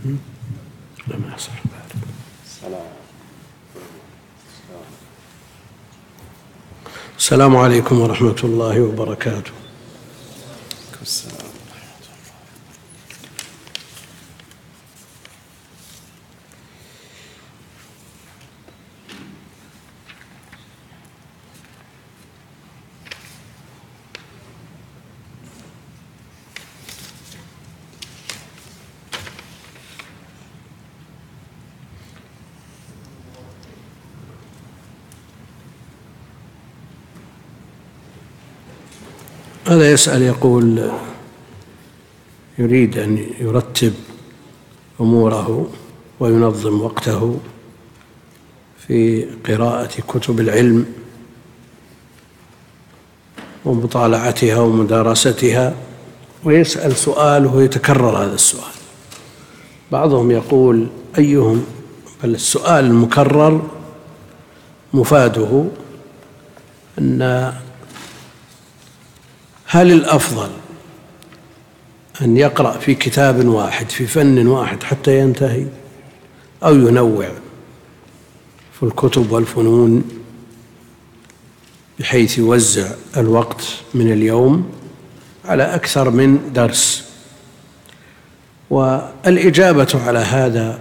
لم يصح ذلك. السلام عليكم ورحمة الله وبركاته. هذا يسأل يقول يريد أن يرتب أموره وينظم وقته في قراءة كتب العلم ومطالعتها ومدارستها، ويسأل سؤال ويتكرر هذا السؤال. بعضهم يقول أيهم، بل السؤال المكرر مفاده أن هل الأفضل أن يقرأ في كتاب واحد في فن واحد حتى ينتهي، أو ينوع في الكتب والفنون بحيث يوزع الوقت من اليوم على أكثر من درس؟ والإجابة على هذا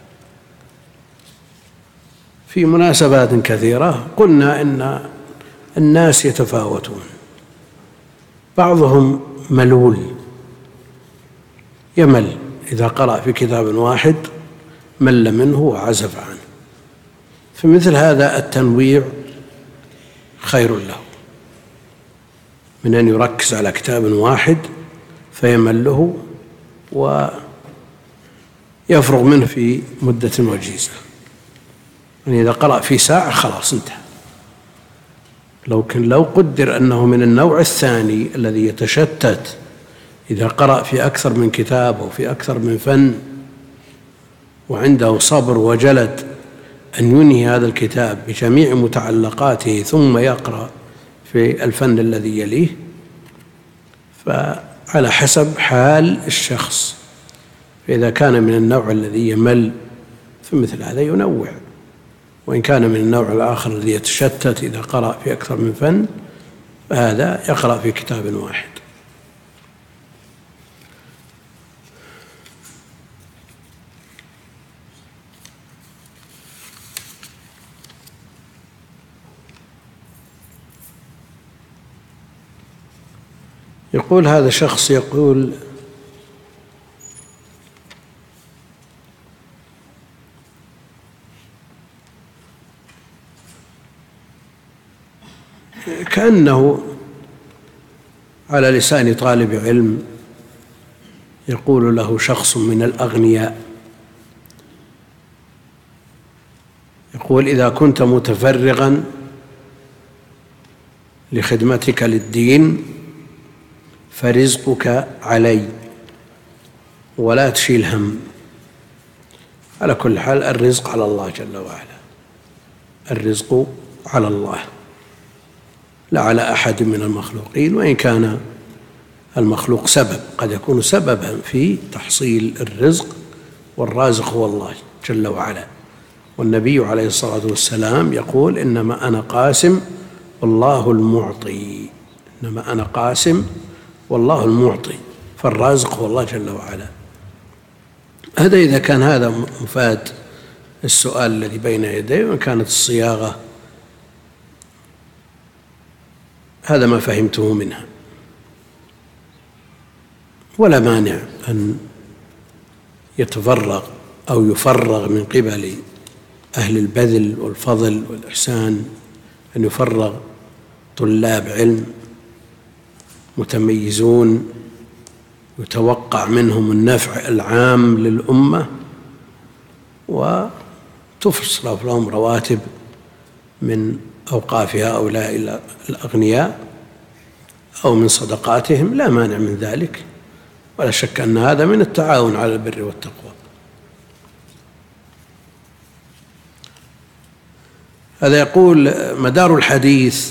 في مناسبات كثيرة قلنا إن الناس يتفاوتون، بعضهم ملول يمل إذا قرأ في كتاب واحد، مل منه وعزف عنه، فمثل هذا التنويع خير له من أن يركز على كتاب واحد فيمله ويفرغ منه في مدة وجيزة. يعني إذا قرأ في ساعة خلاص انتهى. لو قدر أنه من النوع الثاني الذي يتشتت، إذا قرأ في أكثر من كتاب أو في أكثر من فن وعنده صبر وجلد أن ينهي هذا الكتاب بجميع متعلقاته ثم يقرأ في الفن الذي يليه، فعلى حسب حال الشخص. فإذا كان من النوع الذي يمل فمثل هذا ينوع، وإن كان من النوع الآخر الذي يتشتت إذا قرأ في أكثر من فن فهذا يقرأ في كتاب واحد. يقول هذا شخص يقول كأنه على لسان طالب علم يقول له شخص من الأغنياء، يقول إذا كنت متفرغا لخدمتك للدين فرزقك علي ولا تشيل هم. على كل حال الرزق على الله جل وعلا، الرزق على الله لا على أحد من المخلوقين، وإن كان المخلوق سبب، قد يكون سببا في تحصيل الرزق، والرازق هو الله جل وعلا. والنبي عليه الصلاة والسلام يقول إنما أنا قاسم والله المعطي، إنما أنا قاسم والله المعطي، فالرازق هو الله جل وعلا. هذا إذا كان هذا مفاد السؤال الذي بين يديه، وكانت الصياغة هذا ما فهمته منها، ولا مانع أن يتفرغ أو يفرغ من قبل أهل البذل والفضل والإحسان، أن يفرغ طلاب علم متميزون يتوقع منهم النفع العام للأمة، وتصرف لهم رواتب من أوقاف هؤلاء الأغنياء أو من صدقاتهم، لا مانع من ذلك، ولا شك أن هذا من التعاون على البر والتقوى. هذا يقول مدار الحديث،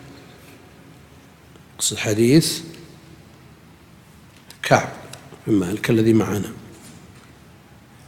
قصد حديث كعب بن مالك الذي معنا،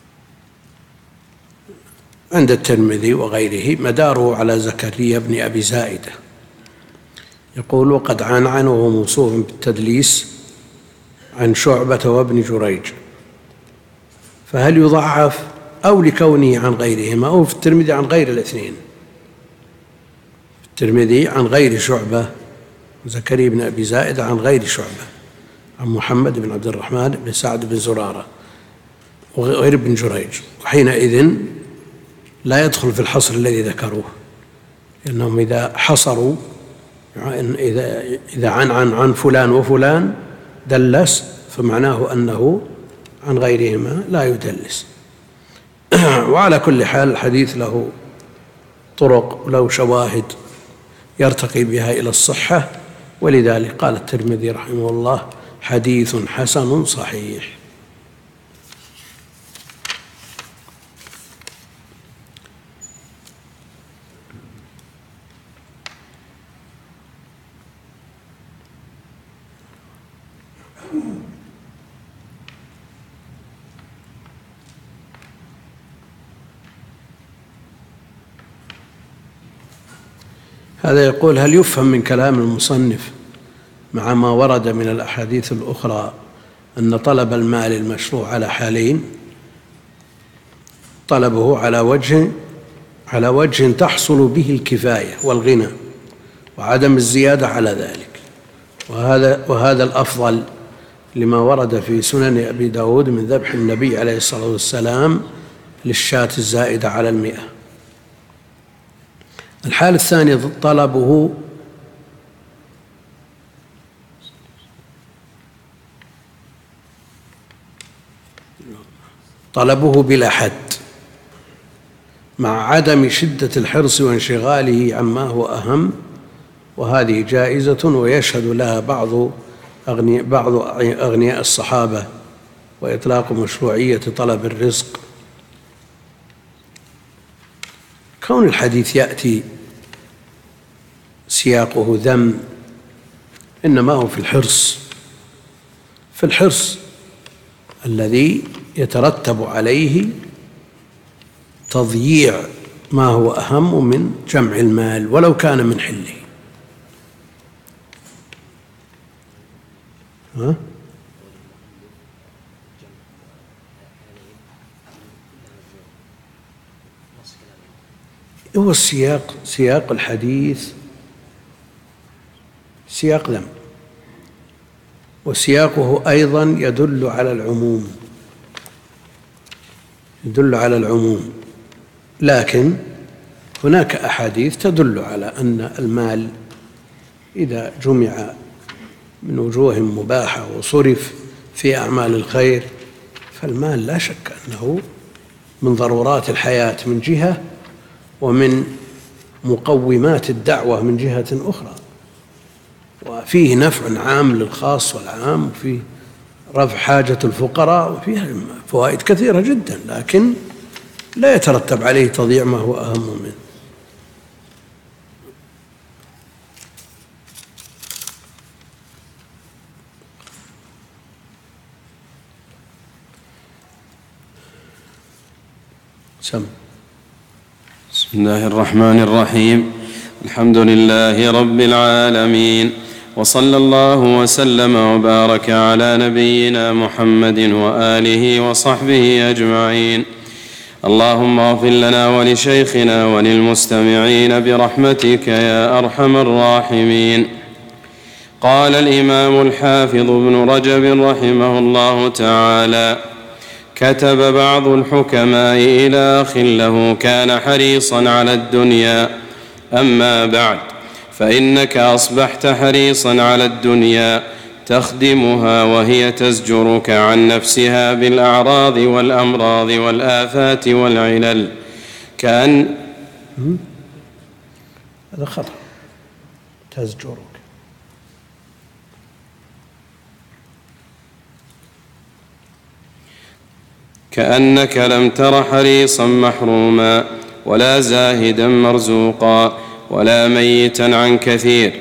عند الترمذي وغيره مداره على زكريا بن أبي زائدة، يقول: وقد عنعنه موصوف بالتدليس عن شعبة وابن جريج، فهل يضعف أو لكونه عن غيرهما؟ أو في الترمذي عن غير الاثنين، في الترمذي عن غير شعبة زكريا بن أبي زائدة عن غير شعبة، عن محمد بن عبد الرحمن بن سعد بن زرارة وغير ابن جريج، وحينئذ لا يدخل في الحصر الذي ذكروه، لأنهم إذا حصروا إذا عن فلان وفلان دلس فمعناه أنه عن غيرهما لا يدلس. وعلى كل حال الحديث له طرق له شواهد يرتقي بها إلى الصحة، ولذلك قال الترمذي رحمه الله: حديث حسن صحيح. هذا يقول: هل يفهم من كلام المصنف مع ما ورد من الأحاديث الأخرى أن طلب المال المشروع على حالين: طلبه على وجه تحصل به الكفاية والغنى وعدم الزيادة على ذلك، وهذا الأفضل لما ورد في سنن أبي داود من ذبح النبي عليه الصلاة والسلام للشاة الزائدة على 100. الحالة الثانية طلبه بلا حد مع عدم شدة الحرص وانشغاله عما هو أهم، وهذه جائزة ويشهد لها بعض أغنياء الصحابة، وإطلاق مشروعية طلب الرزق. كون الحديث يأتي سياقه ذم إنما هو في الحرص الذي يترتب عليه تضييع ما هو أهم من جمع المال ولو كان من حله. هو سياق الحديث سياق ذم، وسياقه أيضا يدل على العموم، لكن هناك أحاديث تدل على أن المال إذا جمع من وجوه مباحة وصرف في أعمال الخير فالمال لا شك أنه من ضرورات الحياة من جهة، ومن مقومات الدعوة من جهة أخرى، وفيه نفع عام للخاص والعام، وفيه رفع حاجة الفقراء، وفيه فوائد كثيرة جدا، لكن لا يترتب عليه تضييع ما هو أهم منه. بسم الله الرحمن الرحيم. الحمد لله رب العالمين، وصلى الله وسلم وبارك على نبينا محمد وآله وصحبه أجمعين. اللهم اغفر لنا ولشيخنا وللمستمعين برحمتك يا أرحم الراحمين. قال الإمام الحافظ ابن رجب رحمه الله تعالى: كتب بعض الحكماء إلى أخ له كان حريصا على الدنيا: أما بعد، فإنك أصبحت حريصا على الدنيا تخدمها وهي تزجرك عن نفسها بالأعراض والأمراض والآفات والعلل، كأن هذا خطأ، تزجرك، كأنك لم تر حريصا محروما ولا زاهدا مرزوقا ولا ميتا عن كثير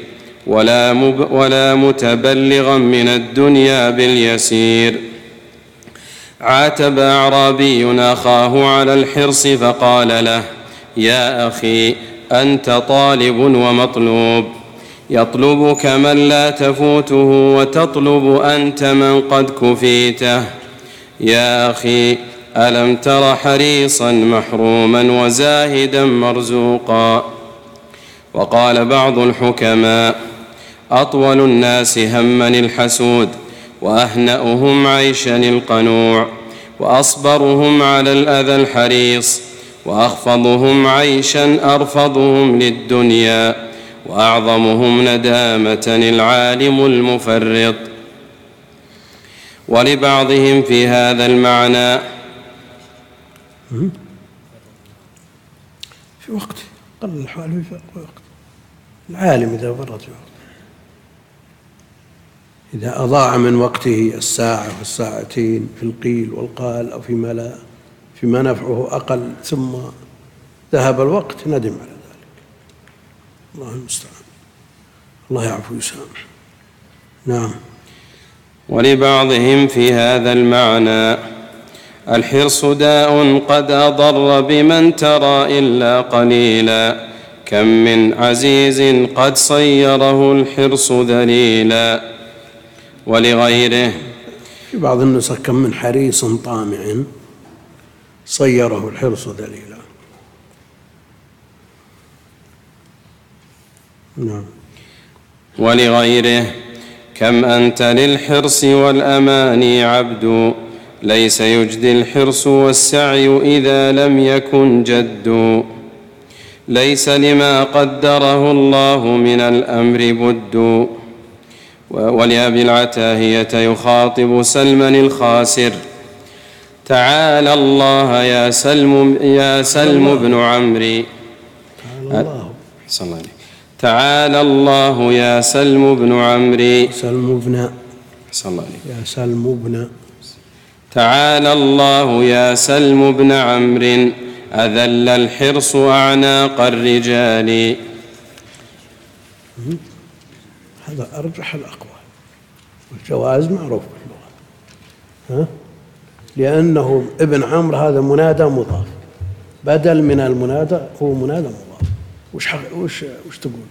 ولا متبلغا من الدنيا باليسير. عاتب أعرابي أخاه على الحرص فقال له: يا أخي، أنت طالب ومطلوب، يطلبك من لا تفوته وتطلب أنت من قد كفيته. يا أخي، ألم تر حريصا محروما وزاهدا مرزوقا؟ وقال بعض الحكماء: أطول الناس هما الحسود، وأهنأهم عيشا القنوع، وأصبرهم على الأذى الحريص، وأخفضهم عيشا أرفضهم للدنيا، وأعظمهم ندامة العالم المفرط. ولبعضهم في هذا المعنى في وقته قل الحال في وقته، العالم إذا فرط في وقته، إذا أضاع من وقته الساعة والساعتين في القيل والقال أو فيما نفعه أقل ثم ذهب الوقت ندم على ذلك. الله المستعان، الله يعفو ويسامح. نعم. ولبعضهم في هذا المعنى: الحرص داء قد أضر بمن ترى إلا قليلا، كم من عزيز قد صيره الحرص ذليلا. ولغيره: في بعض النسخ: كم من حريص طامع صيره الحرص ذليلا. نعم. ولغيره: كم أنت للحرص والأماني عبد، ليس يجدي الحرص والسعي إذا لم يكن جد، ليس لما قدره الله من الأمر بد. ولأبي العتاهية يخاطب سلما الخاسر: تعالى الله يا سلم بن عمري. تعالى الله يا سلم بن عمري. تعالى الله يا سلم بن عمرو، أذل الحرص أعناق الرجال. هذا أرجح الأقوال، والجواز معروف باللغة، لأنه ابن عمرو هذا منادى مضاف، بدل من المنادى هو منادى مضاف. وش تقول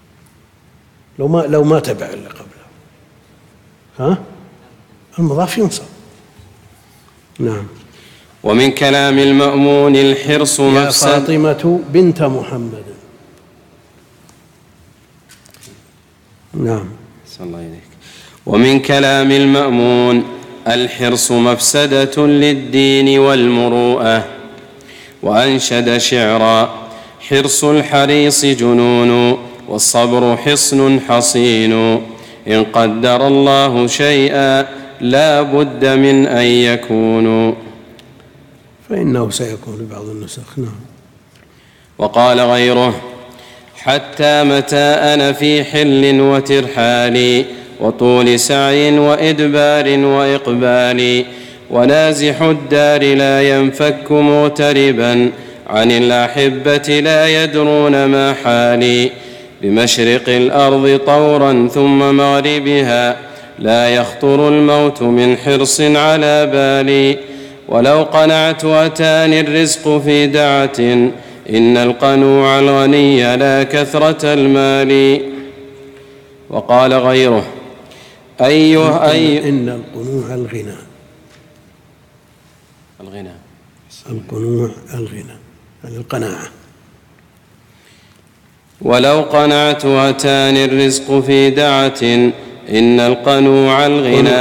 لو ما تبع اللي قبله؟ المضاف ينصب. نعم. ومن كلام المأمون: الحرص مفسد. يا فاطمة بنت محمد. نعم. صلى الله عليك. ومن كلام المأمون: الحرص مفسدة للدين والمروءة. وأنشد شعرا: حرص الحريص جنون، والصبر حصن حصين، إن قدر الله شيئا لا بد من أن يكون. فإنه سيكون لبعض النسخ. نعم. وقال غيره: حتى متى أنا في حل وترحال، وطول سعي وإدبار وإقبال، ونازح الدار لا ينفك مغتربا، عن الأحبة لا يدرون ما حالي، بمشرق الأرض طورا ثم مغربها، لا يخطر الموت من حرص على بالي، ولو قنعت أتاني الرزق في دعة، إن القنوع الغني لا كثرة المال. وقال غيره: إن القنوع الغنى. القنوع الغنى يعني القناعة. ولو قنعت أتاني الرزق في دعة، إن القنوع الغنى.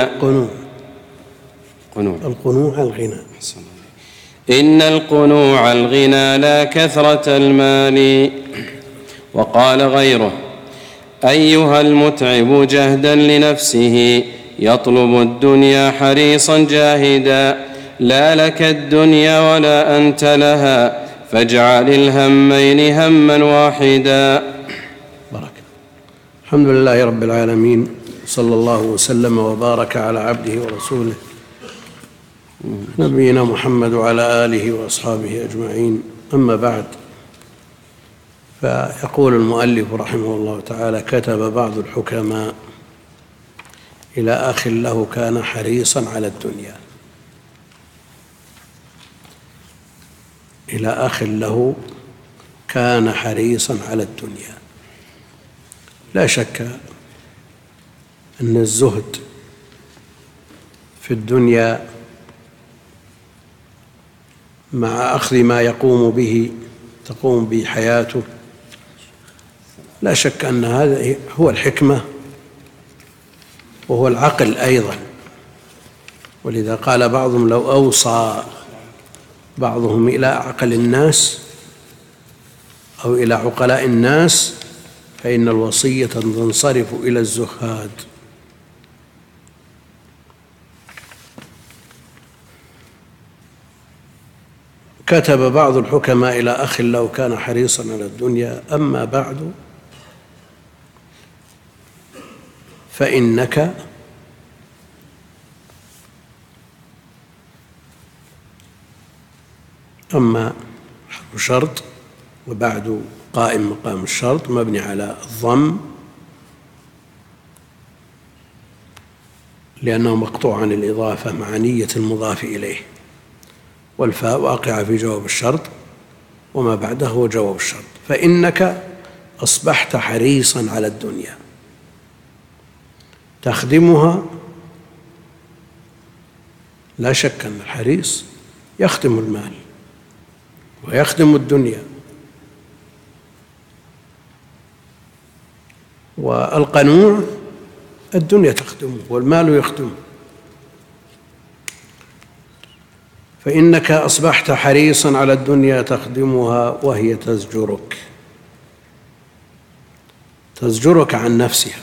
القنوع الغنى. إن القنوع الغنى لا كثرة المال. وقال غيره: أيها المتعب جهدا لنفسه، يطلب الدنيا حريصا جاهدا، لا لك الدنيا ولا أنت لها، فاجعل الهمين هما واحدا. بارك. الحمد لله رب العالمين، صلى الله وسلم وبارك على عبده ورسوله نبينا محمد وعلى آله وأصحابه أجمعين. أما بعد، فيقول المؤلف رحمه الله تعالى: كتب بعض الحكماء إلى أخ له كان حريصا على الدنيا. إلى أخ له كان حريصا على الدنيا. لا شك أن الزهد في الدنيا مع أخذ ما تقوم به حياته، لا شك أن هذا هو الحكمة وهو العقل أيضا. ولذا قال بعضهم لو أوصى بعضهم إلى عقل الناس أو إلى عقلاء الناس فإن الوصية تنصرف إلى الزهاد. كتب بعض الحكماء إلى أخ له كان حريصا على الدنيا: أما بعد فإنك أما حرف شرط وبعد قائم مقام الشرط مبني على الضم لأنه مقطوع عن الإضافة مع نية المضاف إليه، والفاء واقعة في جواب الشرط وما بعده هو جواب الشرط. فإنك أصبحت حريصا على الدنيا تخدمها. لا شك أن الحريص يخدم المال ويخدم الدنيا، والقنوع الدنيا تخدمه والمال يخدمه. فإنك أصبحت حريصا على الدنيا تخدمها وهي تزجرك عن نفسها،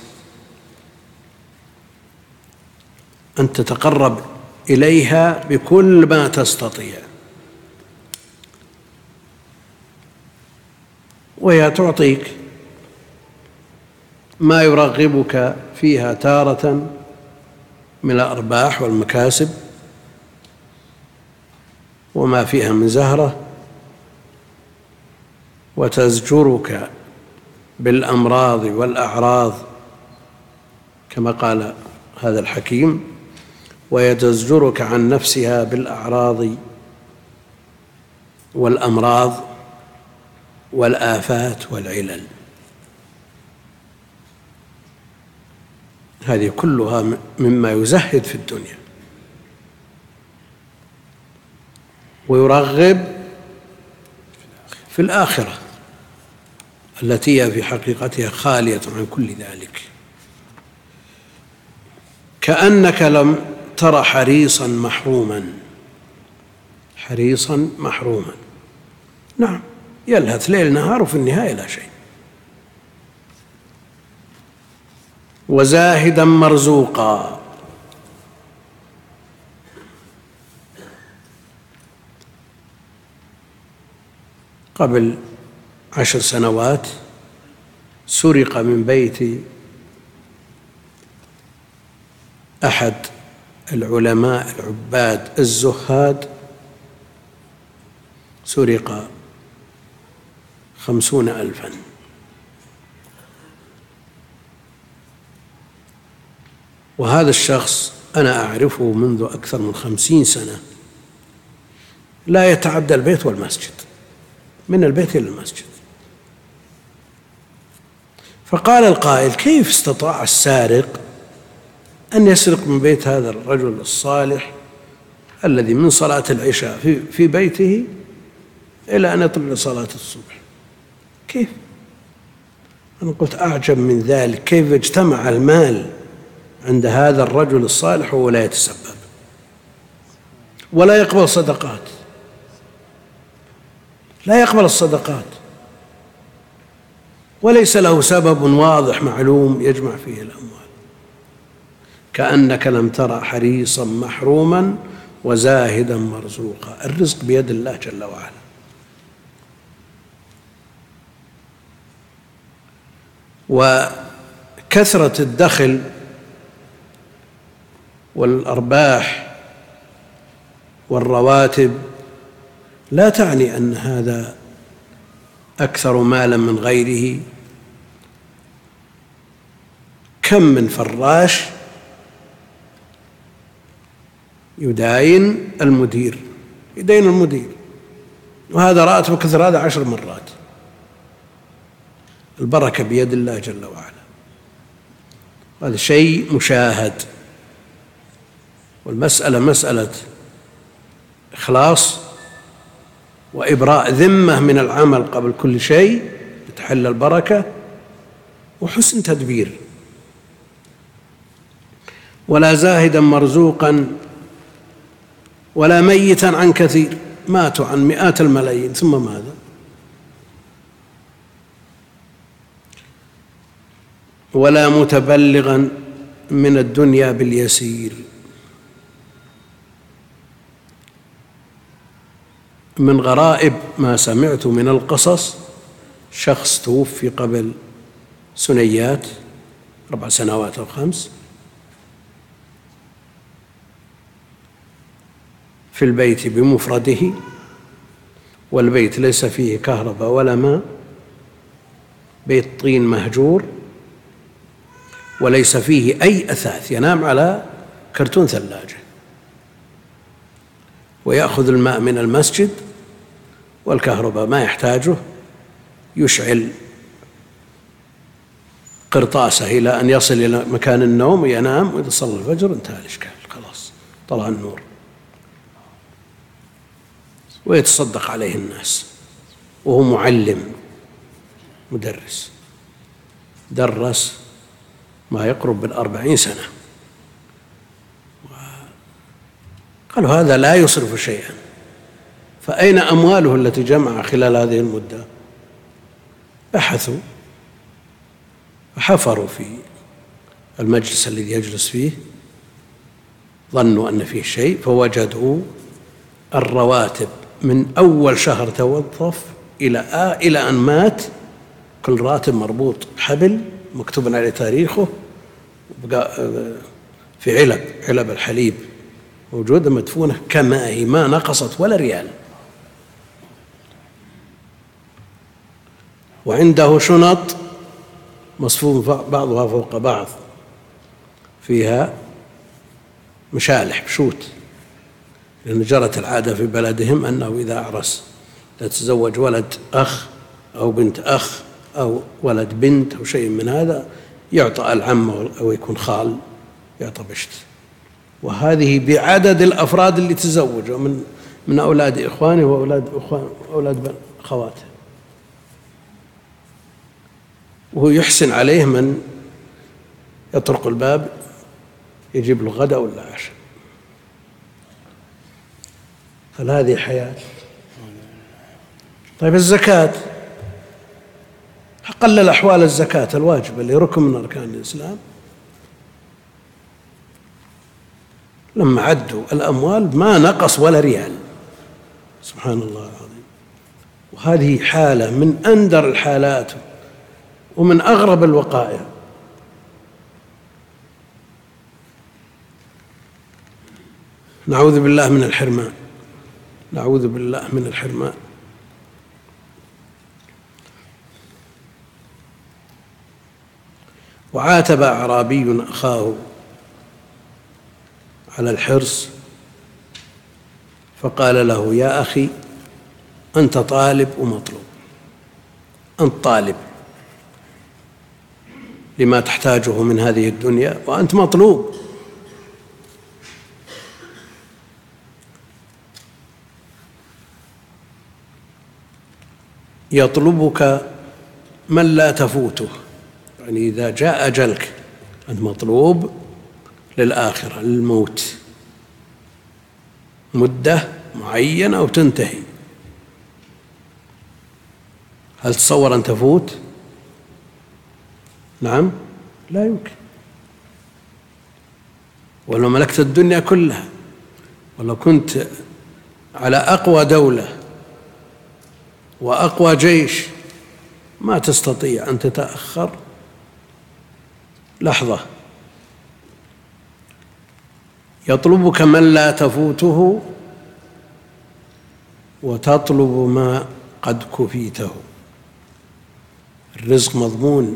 أن تتقرب إليها بكل ما تستطيع، وهي تعطيك ما يرغبك فيها تارة من الأرباح والمكاسب وما فيها من زهرة، وتزجرك بالأمراض والأعراض كما قال هذا الحكيم: ويتزجرك عن نفسها بالأعراض والأمراض والآفات والعلل. هذه كلها مما يزهد في الدنيا ويرغب في الآخرة التي هي في حقيقتها خالية عن كل ذلك. كأنك لم تر حريصا محروما. نعم، يلهث ليل نهار وفي النهاية لا شيء. وزاهدا مرزوقا. قبل 10 سنوات سرق من بيت أحد العلماء العباد الزهاد 50,000. وهذا الشخص أنا أعرفه منذ أكثر من 50 سنة، لا يتعدى البيت والمسجد، من البيت إلى المسجد. فقال القائل: كيف استطاع السارق أن يسرق من بيت هذا الرجل الصالح الذي من صلاة العشاء في بيته إلى أن يطلع صلاة الصبح؟ كيف؟ أنا قلت أعجب من ذلك، كيف اجتمع المال عند هذا الرجل الصالح وهو لا يتسبب ولا يقبل صدقات، لا يقبل الصدقات، وليس له سبب واضح معلوم يجمع فيه الأموال. كأنك لم ترى حريصا محروما وزاهدا مرزوقا. الرزق بيد الله جل وعلا. وكثرة الدخل والأرباح والرواتب لا تعني أن هذا أكثر مالا من غيره. كم من فراش يداين المدير وهذا راتب كثر هذا 10 مرات. البركة بيد الله جل وعلا، هذا شيء مشاهد. والمسألة مسألة إخلاص وإبراء ذمة من العمل قبل كل شيء لتحل البركة، وحسن تدبير. ولا زاهدا مرزوقا ولا ميتا عن كثير، ماتوا عن مئات الملايين ثم ماذا؟ ولا متبلغا من الدنيا باليسير. من غرائب ما سمعت من القصص، شخص توفي قبل سنيات 4 سنوات أو 5، في البيت بمفرده، والبيت ليس فيه كهرباء ولا ماء، بيت طين مهجور، وليس فيه أي أثاث، ينام على كرتون ثلاجة، ويأخذ الماء من المسجد، والكهرباء ما يحتاجه، يشعل قرطاسه إلى أن يصل إلى مكان النوم، ينام، وإذا صلى الفجر انتهى الإشكال، خلاص طلع النور. ويتصدق عليه الناس، وهو معلم مدرس، درس ما يقرب من40 سنة. قالوا هذا لا يصرف شيئا، فأين أمواله التي جمع خلال هذه المدة؟ بحثوا فحفروا في المجلس الذي يجلس فيه، ظنوا أن فيه شيء، فوجدوا الرواتب من أول شهر توظف إلى أن مات، كل راتب مربوط بحبل مكتوب عليه تاريخه، في علب الحليب موجودة مدفونة كما هي، ما نقصت ولا ريال. وعنده شنط مصفوف بعضها فوق بعض، فيها مشالح بشوت، لأن جرت العادة في بلدهم أنه إذا أعرس يتزوج ولد أخ أو بنت أخ أو ولد بنت أو شيء من هذا، يعطى العم أو يكون خال، يعطى بشت. وهذه بعدد الأفراد اللي تزوجوا من أولاد إخوانه وأولاد أخواته، وهو يحسن عليه من يطرق الباب يجيب له غدا ولا عشاء. هل هذه حياة؟ طيب الزكاة، قلل أحوال الزكاة الواجبة اللي ركن من أركان الإسلام، لما عدوا الأموال ما نقص ولا ريال، سبحان الله العظيم. وهذه حالة من أندر الحالات ومن أغرب الوقائع. نعوذ بالله من الحرمان، نعوذ بالله من الحرمان. وعاتب أعرابي أخاه على الحرص، فقال له: يا أخي، أنت طالب ومطلوب، أنت طالب لما تحتاجه من هذه الدنيا، وأنت مطلوب. يطلبك من لا تفوته، يعني إذا جاء أجلك أنت مطلوب للآخرة، للموت، مدة معينة وتنتهي. هل تصور أن تفوت؟ نعم، لا يمكن. ولو ملكت الدنيا كلها، ولو كنت على أقوى دولة وأقوى جيش، ما تستطيع أن تتأخر لحظة. يطلبك من لا تفوته، وتطلب ما قد كفيته. الرزق مضمون،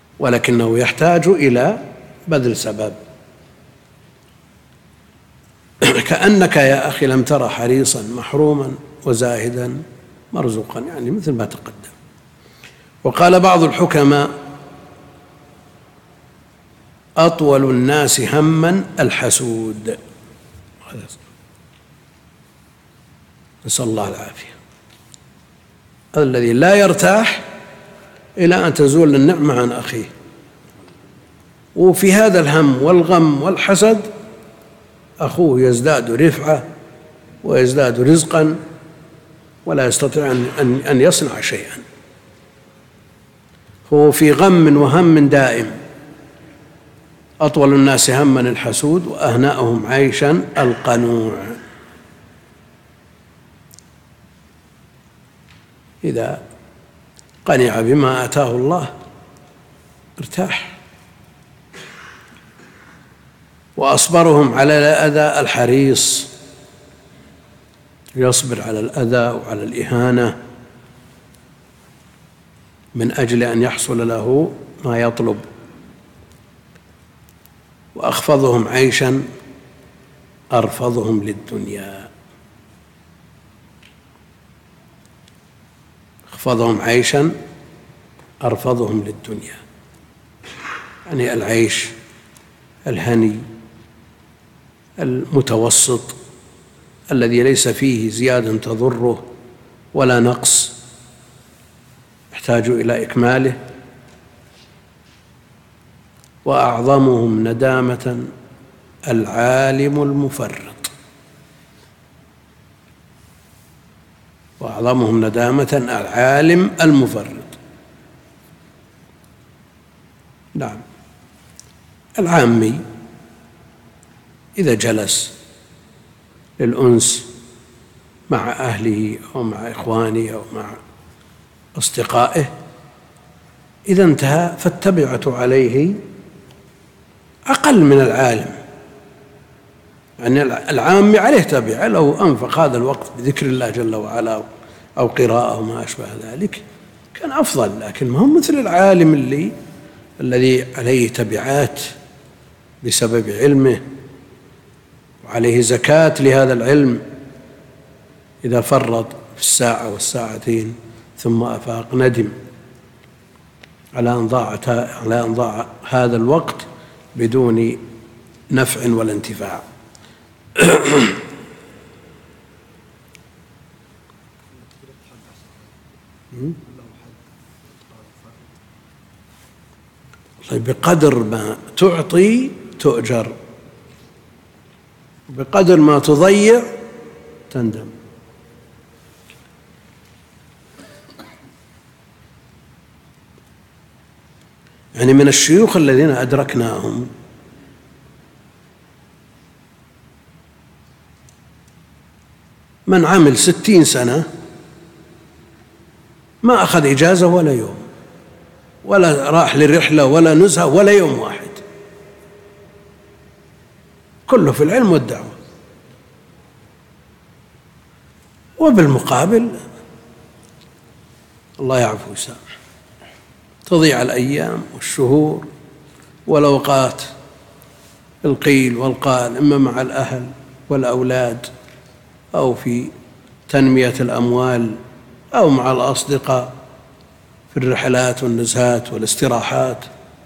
ولكنه يحتاج إلى بذل سبب. كأنك يا أخي لم ترى حريصا محروما وزاهدا مرزوقا، يعني مثل ما تقدم. وقال بعض الحكماء: أطول الناس هما الحسود. نسأل الله العافية. الذي لا يرتاح إلى أن تزول النعمة عن أخيه، وفي هذا الهم والغم والحسد أخوه يزداد رفعة ويزداد رزقا ولا يستطيع أن يصنع شيئا، هو في غم وهم دائم. أطول الناس هما الحسود وأهنأهم عيشا القنوع. إذا قنع بما آتاه الله ارتاح. وأصبرهم على الأذى الحريص، يصبر على الأذى وعلى الإهانة من أجل أن يحصل له ما يطلب. وأخفضهم عيشا أرفضهم للدنيا. أخفضهم عيشا أرفضهم للدنيا، يعني العيش الهني المتوسط الذي ليس فيه زيادة تضره ولا نقص يحتاج إلى إكماله. وأعظمهم ندامة العالم المفرط. وأعظمهم ندامة العالم المفرط. نعم، العامي إذا جلس للأنس مع أهله أو مع إخوانه أو مع أصدقائه، إذا انتهى فالتبعة عليه أقل من العالم. يعني العام عليه تبعة، لو أنفق هذا الوقت بذكر الله جل وعلا أو قراءة أو ما أشبه ذلك كان أفضل، لكن ما هو مثل العالم الذي عليه تبعات بسبب علمه وعليه زكاة لهذا العلم. إذا فرط في الساعة والساعتين ثم أفاق ندم على أن ضاع هذا الوقت بدون نفع ولا انتفاع. بقدر ما تعطي تؤجر، بقدر ما تضيع تندم. يعني من الشيوخ الذين أدركناهم من عمل 60 سنة ما أخذ إجازة ولا يوم، ولا راح للرحلة ولا نزهة ولا يوم واحد، كله في العلم والدعوة. وبالمقابل الله يعفو ويسامح، تضيع الأيام والشهور والأوقات القيل والقال، إما مع الأهل والأولاد أو في تنمية الأموال أو مع الأصدقاء في الرحلات والنزهات والاستراحات.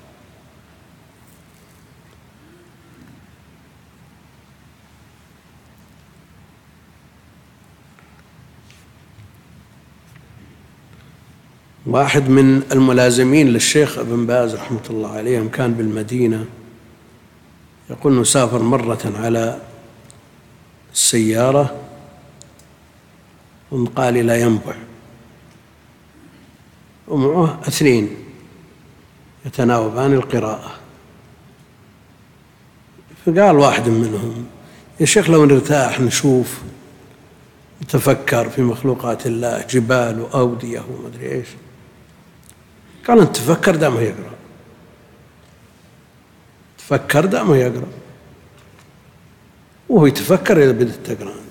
واحد من الملازمين للشيخ ابن باز رحمة الله عليه كان بالمدينة، يقول أنه سافر مرة على السيارة وقال إلى ينبع ومعه 2 يتناوبان القراءة، فقال واحد منهم: يا شيخ لو نرتاح نشوف نتفكر في مخلوقات الله، جبال وأودية وما أدري إيش. قال: أنت تفكر دامه يقرأ، تفكر دامه يقرأ، وهو يتفكر إذا بدأت تقرأ أنت.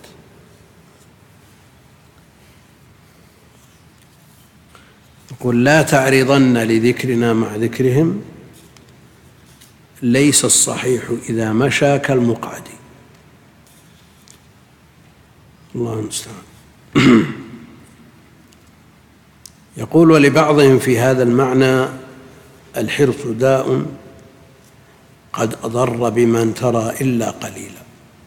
يقول: لا تعرضن لذكرنا مع ذكرهم، ليس الصحيح إذا مشى كالمقعد. الله المستعان. يقول: ولبعضهم في هذا المعنى الحرص داء قد أضر بمن ترى إلا قليلا.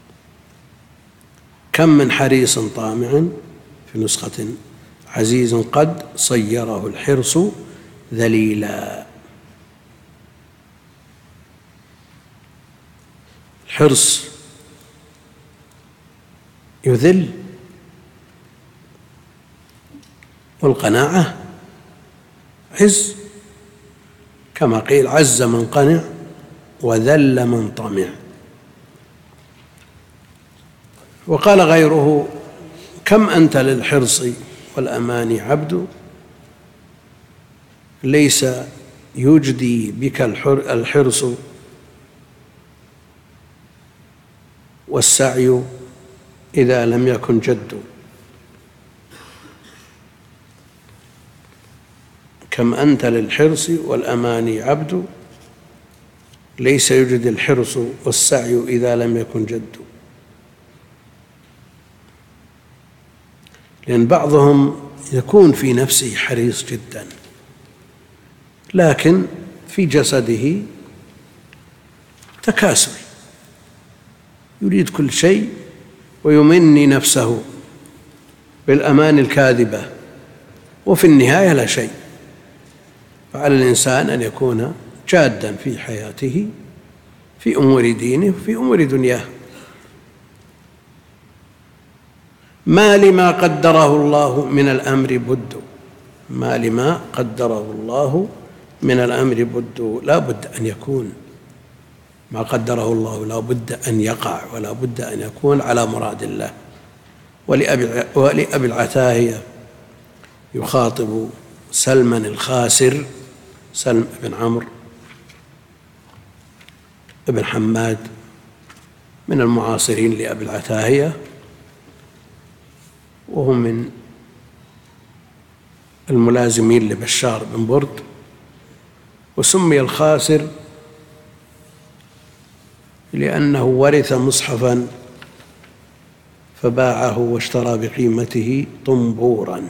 كم من حريص طامع، في نسخة عزيز قد صيره الحرص ذليلا. الحرص يذل، والقناعة عز، كما قيل: عز من قنع وذل من طمع. وقال غيره: كم أنت للحرص والأماني عبد، ليس يجدي بك الحرص والسعي إذا لم يكن جد. كم أنت للحرص والأماني عبد، ليس يجدي الحرص والسعي إذا لم يكن جد. لأن بعضهم يكون في نفسه حريص جدا، لكن في جسده تكاسل، يريد كل شيء ويمني نفسه بالأماني الكاذبة، وفي النهاية لا شيء. فعلى الإنسان أن يكون جادا في حياته، في أمور دينه وفي أمور دنياه. ما لما قدره الله من الأمر بد، ما لما قدره الله من الأمر بد. لا بد أن يكون ما قدره الله، لا بد أن يقع، ولا بد أن يكون على مراد الله. ولأبي العتاهية يخاطب سلما الخاسر، سلم بن عمرو بن حماد من المعاصرين لأبي العتاهية، وهم من الملازمين لبشار بن برد. وسمي الخاسر لأنه ورث مصحفا فباعه واشترى بقيمته طنبورا،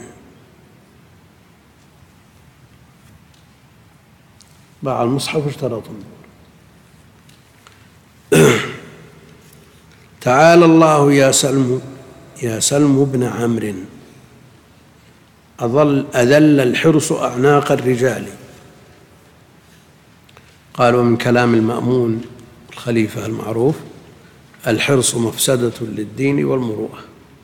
باع المصحف واشترى طنبورا. تعالى الله يا سلم بن عمرو، أذل الحرص أعناق الرجال. قالوا من كلام المأمون الخليفة المعروف: الحرص مفسدة للدين والمروءة.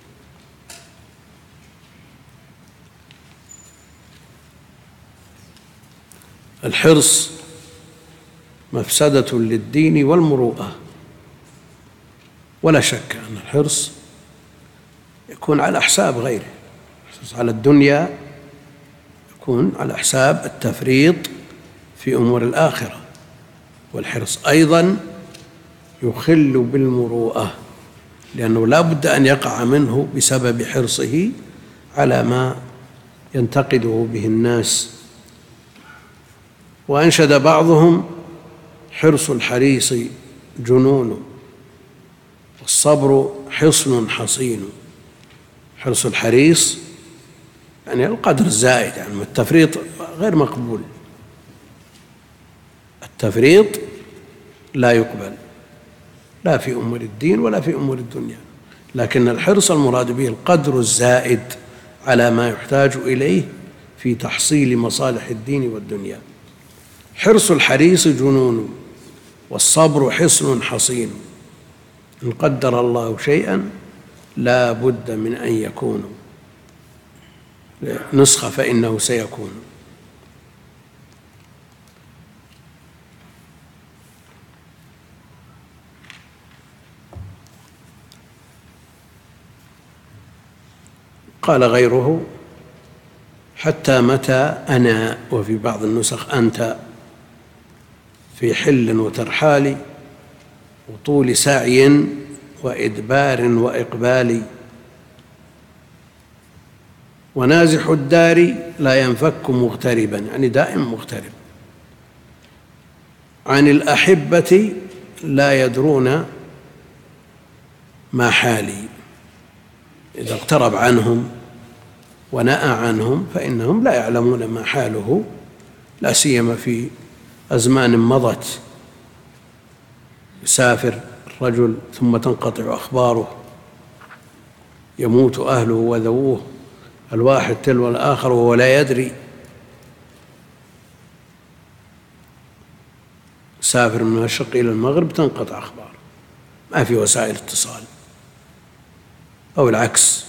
الحرص مفسدة للدين والمروءة، ولا شك أن الحرص يكون على حساب غيره. الحرص على الدنيا يكون على حساب التفريط في أمور الآخرة، والحرص أيضا يخل بالمروءة، لأنه لا بد أن يقع منه بسبب حرصه على ما ينتقده به الناس. وأنشد بعضهم: حرص الحريص جنون، والصبر حصن حصين. حرص الحريص يعني القدر الزائد، يعني التفريط غير مقبول، التفريط لا يقبل، لا في أمور الدين ولا في أمور الدنيا. لكن الحرص المراد به القدر الزائد على ما يحتاج إليه في تحصيل مصالح الدين والدنيا. حرص الحريص جنون، والصبر حصن حصين. إن قدر الله شيئا لا بد من أن يكون، نسخة فإنه سيكون. قال غيره: حتى متى أنا، وفي بعض النسخ أنت، في حل وترحال، وطول سعي وإدبار وإقبال، ونازح الدار لا ينفك مغتربا، يعني دائم مغترب، عن الأحبة لا يدرون ما حالي. إذا اقترب عنهم ونأى عنهم فإنهم لا يعلمون ما حاله، لا سيما في أزمان مضت. يسافر الرجل ثم تنقطع أخباره، يموت أهله وذووه الواحد تلو الآخر وهو لا يدري. سافر من المشرق إلى المغرب تنقطع أخباره، ما في وسائل اتصال، أو العكس.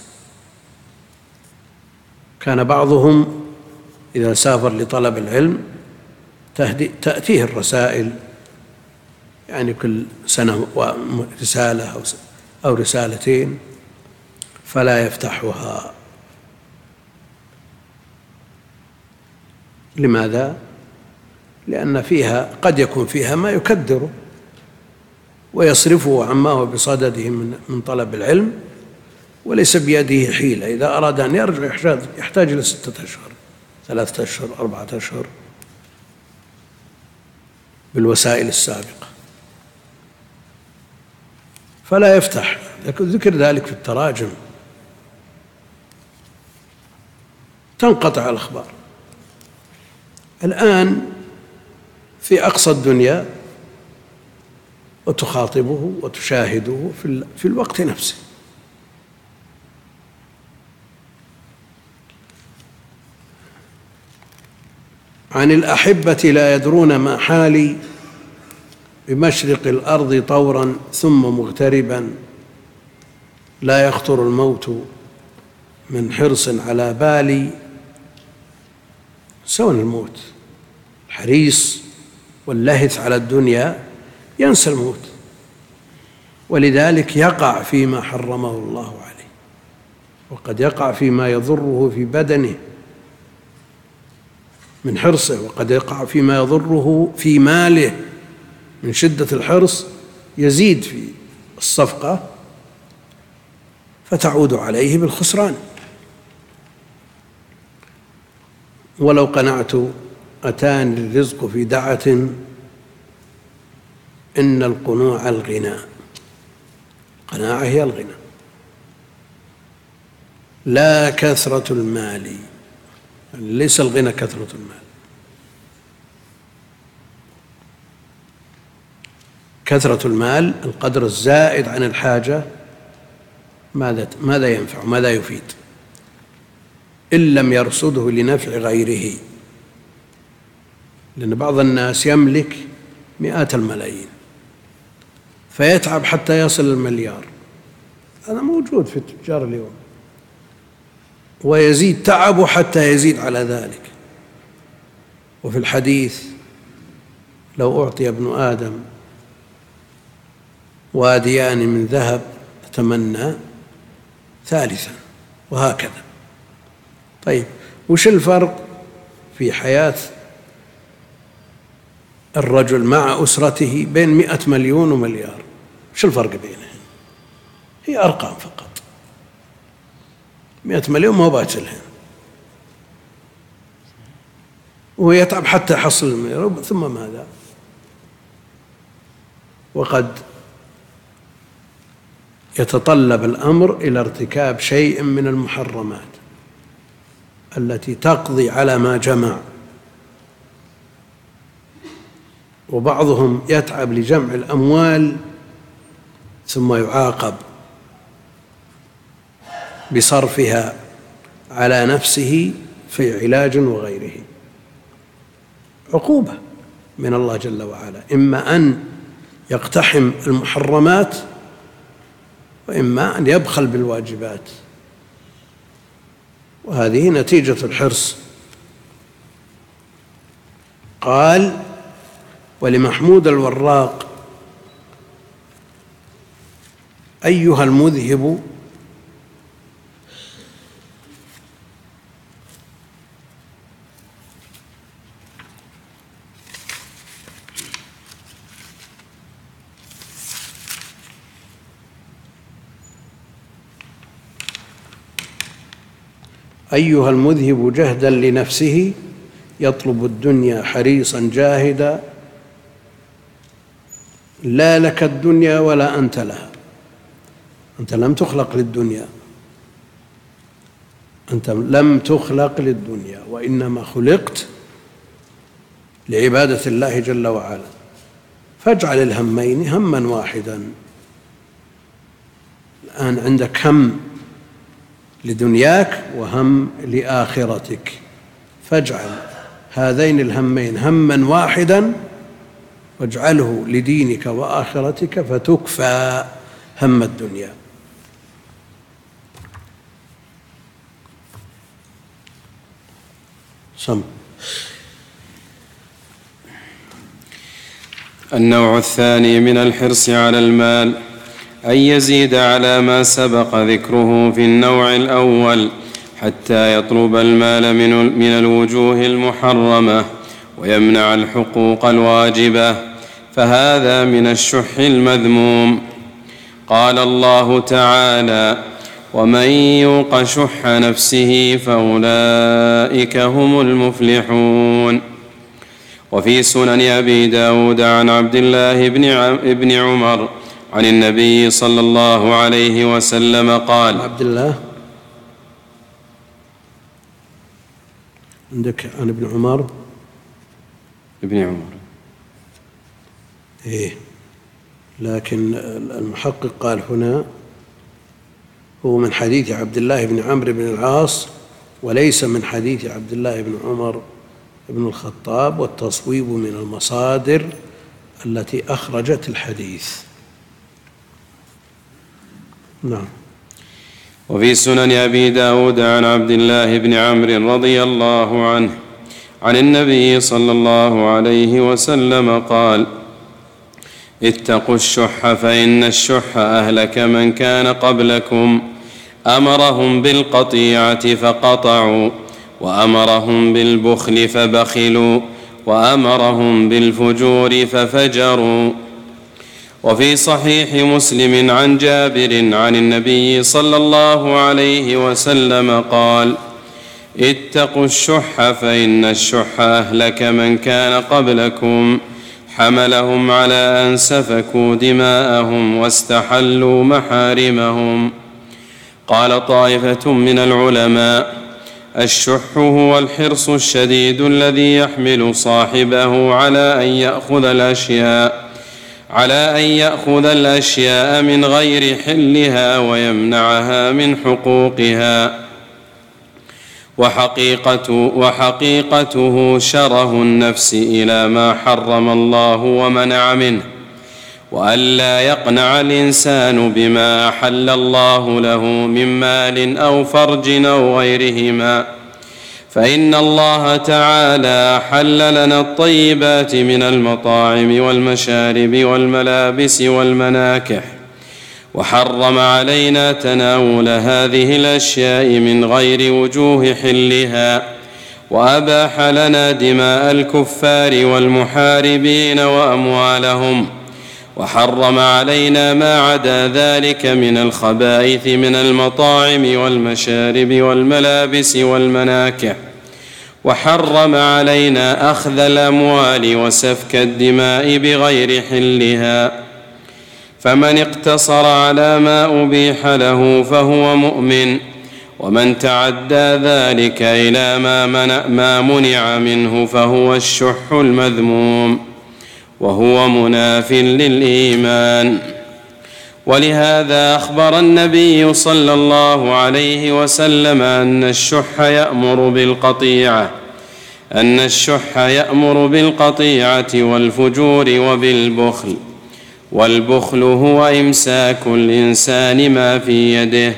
كان بعضهم إذا سافر لطلب العلم تأتيه الرسائل، يعني كل سنة رسالة أو رسالتين، فلا يفتحها. لماذا؟ لأن فيها قد يكون فيها ما يكدره ويصرفه عما هو بصدده من طلب العلم، وليس بيده حيلة. إذا أراد أن يرجع يحتاج إلى 6 أشهر، 3 أشهر، 4 أشهر بالوسائل السابقة، فلا يفتح. ذكر ذلك في التراجم. تنقطع الأخبار. الآن في أقصى الدنيا وتخاطبه وتشاهده في الوقت نفسه. عن الأحبة لا يدرون ما حالي، بمشرق الأرض طورا ثم مغتربا، لا يخطر الموت من حرص على بالي. سواء الموت، الحريص واللهث على الدنيا ينسى الموت، ولذلك يقع فيما حرمه الله عليه، وقد يقع فيما يضره في بدنه من حرصه، وقد يقع فيما يضره في ماله من شدة الحرص، يزيد في الصفقة فتعود عليه بالخسران. ولو قنعت أتاني الرزق في دعة، إن القنوع الغنى. القناعة هي الغنى، لا كثرة المال. ليس الغنى كثرة المال، كثرة المال القدر الزائد عن الحاجة. ماذا ينفع؟ ماذا يفيد إن لم يرصده لنفع غيره؟ لأن بعض الناس يملك مئات الملايين فيتعب حتى يصل المليار، هذا موجود في التجار اليوم، ويزيد تعبه حتى يزيد على ذلك. وفي الحديث: لو أعطي ابن آدم واديان من ذهب تمنى ثالثا، وهكذا. طيب، وش الفرق في حياة الرجل مع أسرته بين 100 مليون ومليار؟ وش الفرق بينهم؟ هي أرقام فقط. 100 مليون ما هو باجلهم، ويتعب حتى يحصل المليار، ثم ماذا؟ وقد يتطلب الأمر إلى ارتكاب شيء من المحرمات التي تقضي على ما جمع. وبعضهم يتعب لجمع الأموال ثم يعاقب بصرفها على نفسه في علاج وغيره. عقوبة من الله جل وعلا، إما أن يقتحم المحرمات، وإما أن يبخل بالواجبات، وهذه نتيجة الحرص. قال: ولمحمود الوراق: أيها المذهب أيها المذهب جهدا لنفسه، يطلب الدنيا حريصا جاهدا، لا لك الدنيا ولا أنت لها. أنت لم تخلق للدنيا، أنت لم تخلق للدنيا، وإنما خلقت لعبادة الله جل وعلا، فاجعل الهمين هما واحدا. الآن عندك هم لدنياك وهم لآخرتك، فاجعل هذين الهمين هما واحدا واجعله لدينك وآخرتك فتكفى هم الدنيا. النوع الثاني من الحرص على المال أن يزيد على ما سبق ذكره في النوع الأول حتى يطلب المال من الوجوه المحرمة ويمنع الحقوق الواجبة، فهذا من الشح المذموم. قال الله تعالى: ومن يوق شح نفسه فأولئك هم المفلحون. وفي سنن أبي داود عن عبد الله بن عمر عن النبي صلى الله عليه وسلم قال: عبد الله عندك عن ابن عمر لكن المحقق قال هنا هو من حديث عبد الله بن عمرو بن العاص وليس من حديث عبد الله بن عمر بن الخطاب، والتصويب من المصادر التي أخرجت الحديث. نعم. وفي سنن أبي داود عن عبد الله بن عمرو رضي الله عنه عن النبي صلى الله عليه وسلم قال: اتقوا الشح فإن الشح أهلك من كان قبلكم، أمرهم بالقطيعة فقطعوا، وأمرهم بالبخل فبخلوا، وأمرهم بالفجور ففجروا. وفي صحيح مسلم عن جابر عن النبي صلى الله عليه وسلم قال: اتقوا الشح فإن الشح أهلك من كان قبلكم، حملهم على أن سفكوا دماءهم واستحلوا محارمهم. قال طائفة من العلماء: الشح هو الحرص الشديد الذي يحمل صاحبه على أن يأخذ الأشياء من غير حلها ويمنعها من حقوقها، وحقيقته شره النفس إلى ما حرم الله ومنع منه، وألا يقنع الإنسان بما أحل الله له من مال أو فرج أو غيرهما، فإن الله تعالى أحل لنا الطيبات من المطاعم والمشارب والملابس والمناكح، وحرم علينا تناول هذه الأشياء من غير وجوه حلها، وأباح لنا دماء الكفار والمحاربين وأموالهم، وحرم علينا ما عدا ذلك من الخبائث من المطاعم والمشارب والملابس والمناكح، وحرم علينا أخذ الأموال وسفك الدماء بغير حلها. فمن اقتصر على ما أبيح له فهو مؤمن، ومن تعدى ذلك إلى ما منع منه فهو الشح المذموم، وهو مناف للإيمان. ولهذا أخبر النبي صلى الله عليه وسلم أن الشح يأمر بالقطيعة والفجور وبالبخل، والبخل هو إمساك الإنسان ما في يده،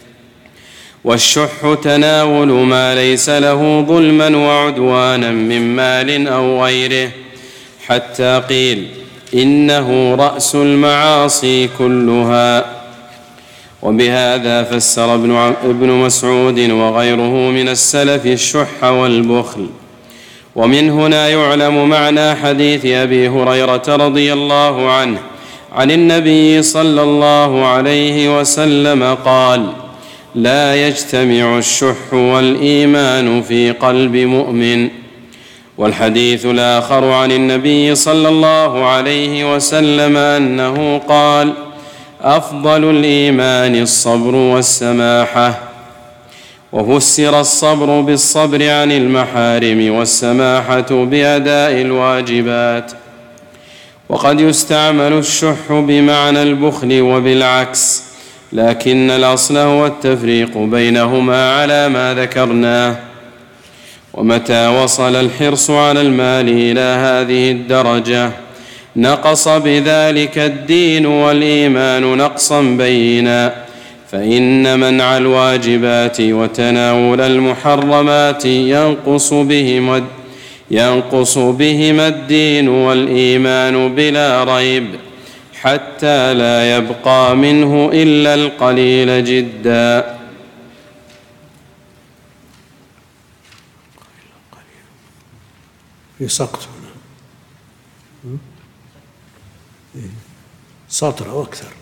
والشح تناول ما ليس له ظلما وعدوانا من مال أو غيره، حتى قيل إنه رأس المعاصي كلها. وبهذا فسر ابن مسعود وغيره من السلف الشح والبخل. ومن هنا يعلم معنى حديث أبي هريرة رضي الله عنه عن النبي صلى الله عليه وسلم قال: لا يجتمع الشح والإيمان في قلب مؤمن. والحديث الآخر عن النبي صلى الله عليه وسلم أنه قال: أفضل الإيمان الصبر والسماحة. وفسر الصبر بالصبر عن المحارم والسماحة بأداء الواجبات. وقد يستعمل الشح بمعنى البخل وبالعكس، لكن الأصل هو التفريق بينهما على ما ذكرناه. ومتى وصل الحرص على المال إلى هذه الدرجة نقص بذلك الدين والإيمان نقصا بينا، فإن منع الواجبات وتناول المحرمات ينقص بهما الدين والإيمان بلا ريب، حتى لا يبقى منه إلا القليل جدا. في سقط هنا سطر أو أكثر.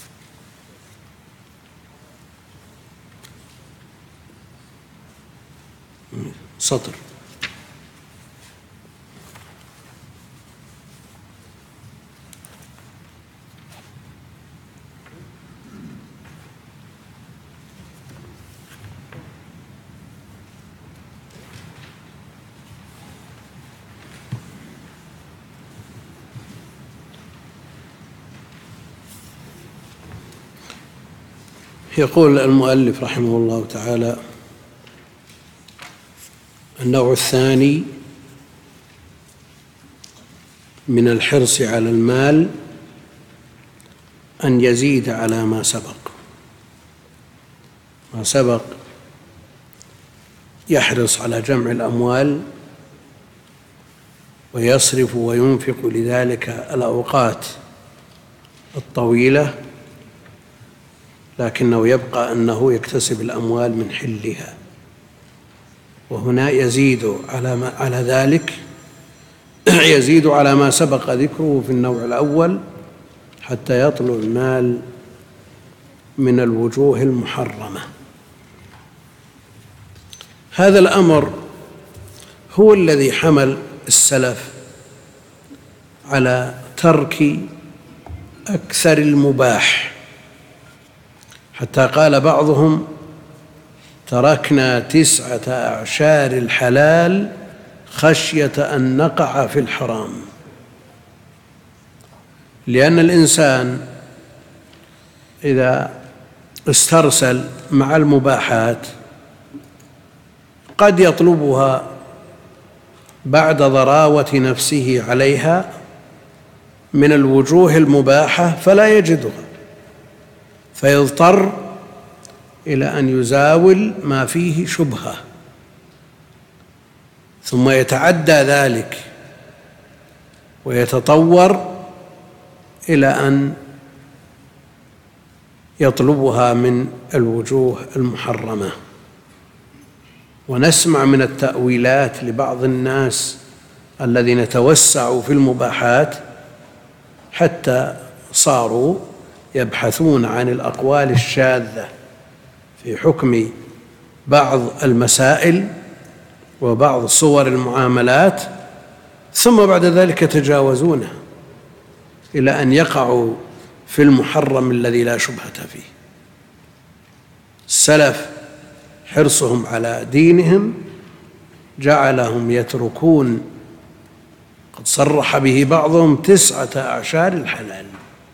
سطر. يقول المؤلف رحمه الله تعالى: النوع الثاني من الحرص على المال أن يزيد على ما سبق يحرص على جمع الأموال ويصرف وينفق لذلك الأوقات الطويلة، لكنه يبقى أنه يكتسب الأموال من حلها. وهنا يزيد على ذلك يزيد على ما سبق ذكره في النوع الأول حتى يطلب المال من الوجوه المحرمة. هذا الأمر هو الذي حمل السلف على ترك أكثر المباح، حتى قال بعضهم: تركنا 9 أعشار الحلال خشية أن نقع في الحرام. لأن الإنسان إذا استرسل مع المباحات قد يطلبها بعد ضراوة نفسه عليها من الوجوه المباحة فلا يجدها، فيضطر إلى أن يزاول ما فيه شبهة، ثم يتعدى ذلك ويتطور إلى أن يطلبها من الوجوه المحرمة. ونسمع من التأويلات لبعض الناس الذين توسعوا في المباحات حتى صاروا يبحثون عن الأقوال الشاذة في حكم بعض المسائل وبعض صور المعاملات، ثم بعد ذلك يتجاوزونها إلى أن يقعوا في المحرم الذي لا شبهة فيه. السلف حرصهم على دينهم جعلهم يتركون، قد صرح به بعضهم، 9 أعشار الحلال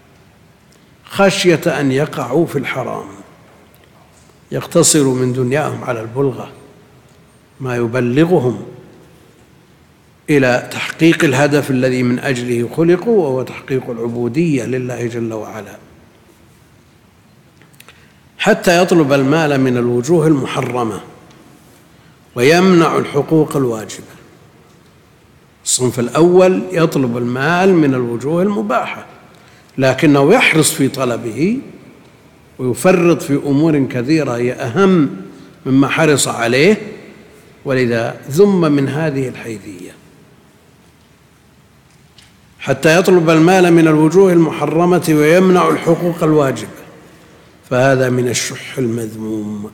خشية أن يقعوا في الحرام، يقتصر من دنياهم على البلغة ما يبلغهم إلى تحقيق الهدف الذي من أجله خلقوا، وهو تحقيق العبودية لله جل وعلا، حتى يطلب المال من الوجوه المحرمة ويمنع الحقوق الواجبة. الصنف الأول يطلب المال من الوجوه المباحة، لكنه يحرص في طلبه ويفرط في أمور كثيرة هي أهم مما حرص عليه، ولذا ذم من هذه الحيثية حتى يطلب المال من الوجوه المحرمة ويمنع الحقوق الواجبة، فهذا من الشح المذموم،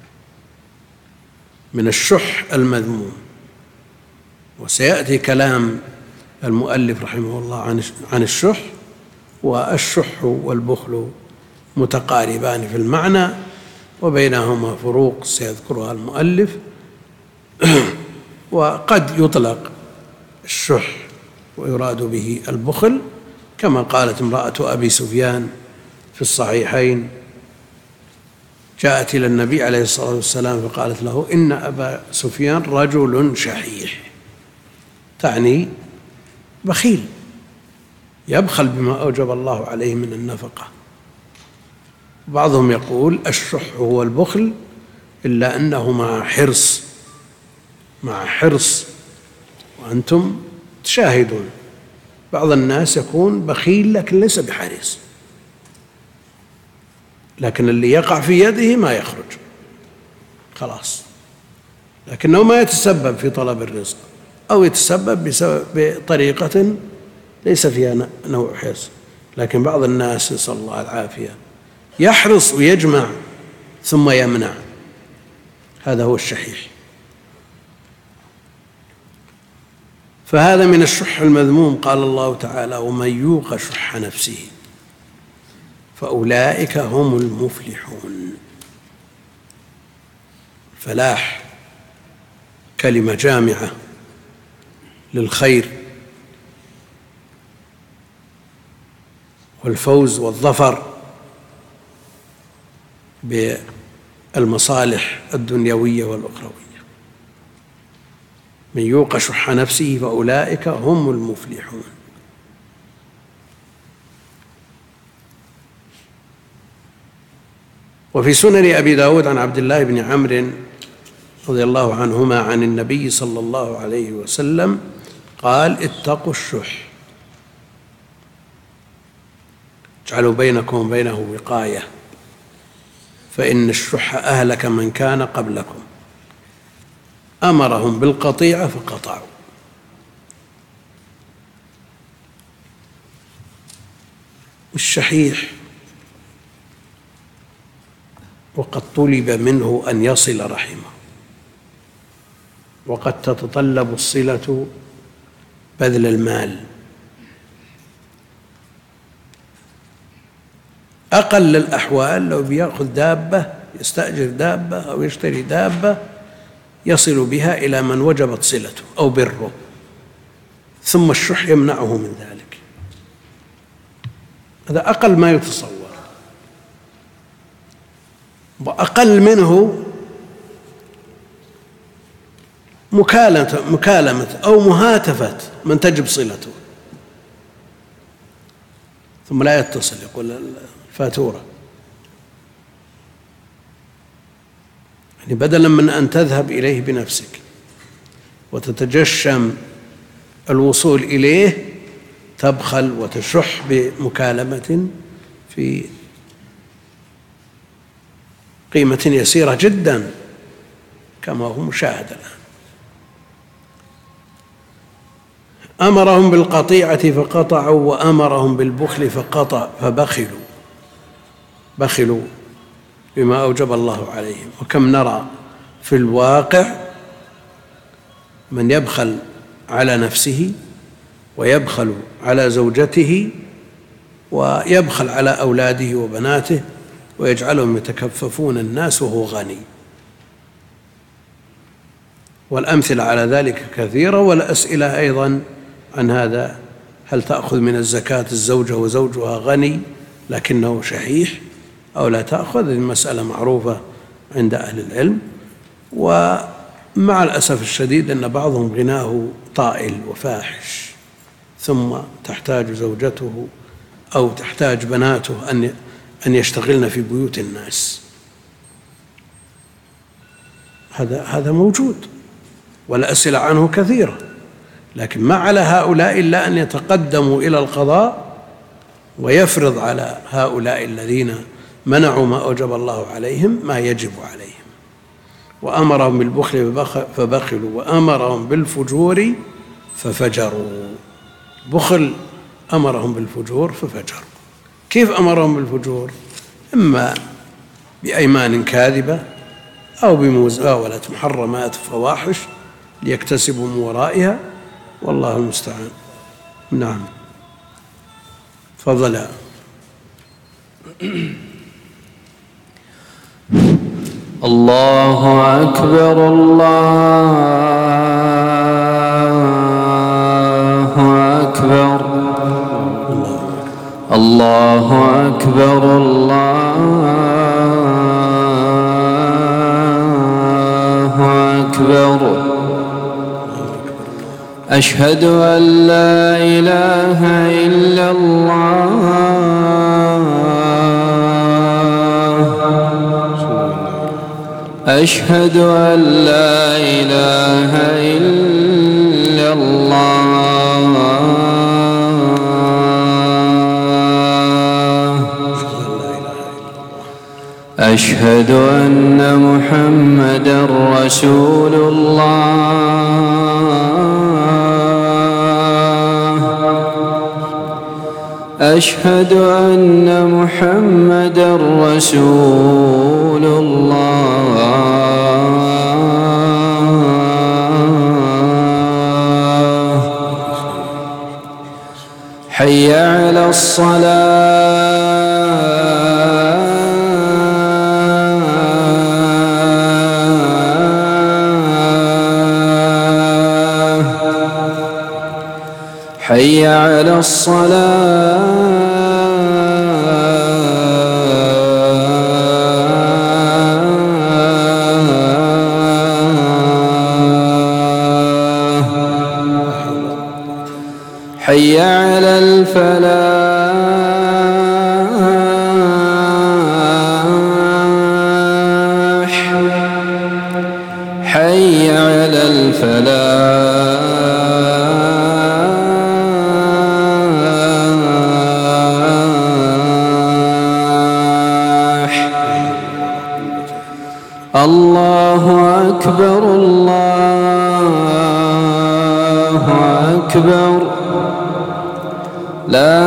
من الشح المذموم. وسيأتي كلام المؤلف رحمه الله عن الشح، والشح والبخل متقاربان في المعنى، وبينهما فروق سيذكرها المؤلف. وقد يطلق الشح ويراد به البخل، كما قالت امرأة أبي سفيان في الصحيحين، جاءت إلى النبي عليه الصلاة والسلام فقالت له: إن أبا سفيان رجل شحيح، تعني بخيل، يبخل بما أوجب الله عليه من النفقة. بعضهم يقول الشح هو البخل، إلا أنه مع حرص، وأنتم تشاهدون بعض الناس يكون بخيل لكن ليس بحريص، لكن اللي يقع في يده ما يخرج خلاص، لكنه ما يتسبب في طلب الرزق، أو يتسبب بطريقة ليس فيها نوع حرص. لكن بعض الناس نسأل الله العافية يحرص ويجمع ثم يمنع، هذا هو الشحيح. فهذا من الشح المذموم. قال الله تعالى: ومن يوق شح نفسه فأولئك هم المفلحون. الفلاح كلمة جامعة للخير والفوز والظفر بالمصالح الدنيوية والأخروية. من يوق شح نفسه فأولئك هم المفلحون. وفي سنن أبي داود عن عبد الله بن عمرو رضي الله عنهما عن النبي صلى الله عليه وسلم قال: اتقوا الشح، اجعلوا بينكم وبينه وقاية، فإن الشح أهلك من كان قبلكم، أمرهم بالقطيعة فقطعوا. الشحيح وقد طلب منه أن يصل رحمه، وقد تتطلب الصلة بذل المال. أقل الأحوال لو بيأخذ دابة، يستأجر دابة أو يشتري دابة، يصل بها إلى من وجبت صلته أو بره، ثم الشح يمنعه من ذلك. هذا أقل ما يتصور. وأقل منه مكالمة أو مهاتفة من تجب صلته، ثم لا يتصل، يقول الفاتورة. يعني بدلا من أن تذهب إليه بنفسك وتتجشم الوصول إليه، تبخل وتشح بمكالمة في قيمة يسيرة جدا كما هو مشاهد الآن. أمرهم بالقطيعة فقطعوا، وأمرهم بالبخل بخلوا بما أوجب الله عليهم. وكم نرى في الواقع من يبخل على نفسه، ويبخل على زوجته، ويبخل على أولاده وبناته، ويجعلهم يتكففون الناس وهو غني. والأمثلة على ذلك كثيرة، والأسئلة أيضا عن هذا: هل تأخذ من الزكاة الزوجة وزوجها غني لكنه شحيح أو لا تأخذ؟ المسألة معروفة عند أهل العلم. ومع الأسف الشديد أن بعضهم غناه طائل وفاحش، ثم تحتاج زوجته أو تحتاج بناته أن يشتغلن في بيوت الناس. هذا موجود، والأسئلة عنه كثيرة، لكن ما على هؤلاء إلا أن يتقدموا إلى القضاء ويفرض على هؤلاء الذين منعوا ما أوجب الله عليهم ما يجب عليهم. وأمرهم بالبخل فبخلوا، وأمرهم بالفجور ففجروا. بخل أمرهم بالفجور ففجروا. كيف أمرهم بالفجور؟ إما بأيمان كاذبة أو بمزاولة محرمات فواحش ليكتسبوا من ورائها، والله المستعان. نعم، تفضل. الله أكبر الله أكبر الله أكبر الله أكبر أشهد أن لا إله إلا الله أشهد أن لا إله إلا الله أشهد أن محمدًا رسول الله أشهد أن محمدًا رسول الله حي على الصلاة حي على حي على الفلاح حي على الفلاح الله أكبر الله أكبر لا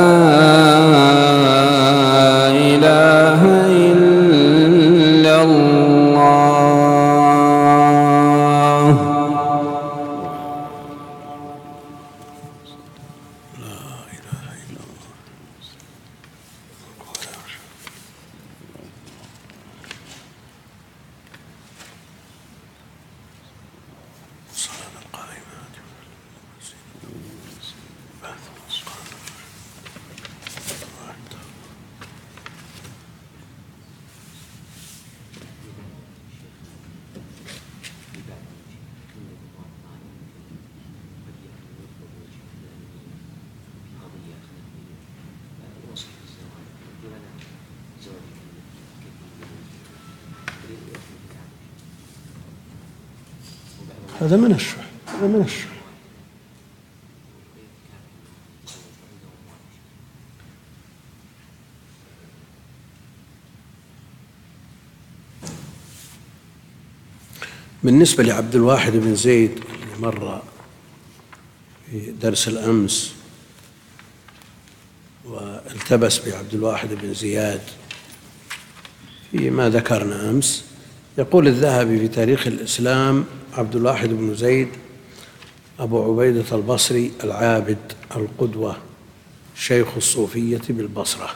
إله إلا الله هذا من الشح هذا من الشح. بالنسبة لعبد الواحد بن زيد اللي مر في درس الأمس والتبس بعبد الواحد بن زياد فيما ذكرنا أمس، يقول الذهبي في تاريخ الإسلام: عبد الواحد بن زيد أبو عبيدة البصري العابد القدوة شيخ الصوفية بالبصرة،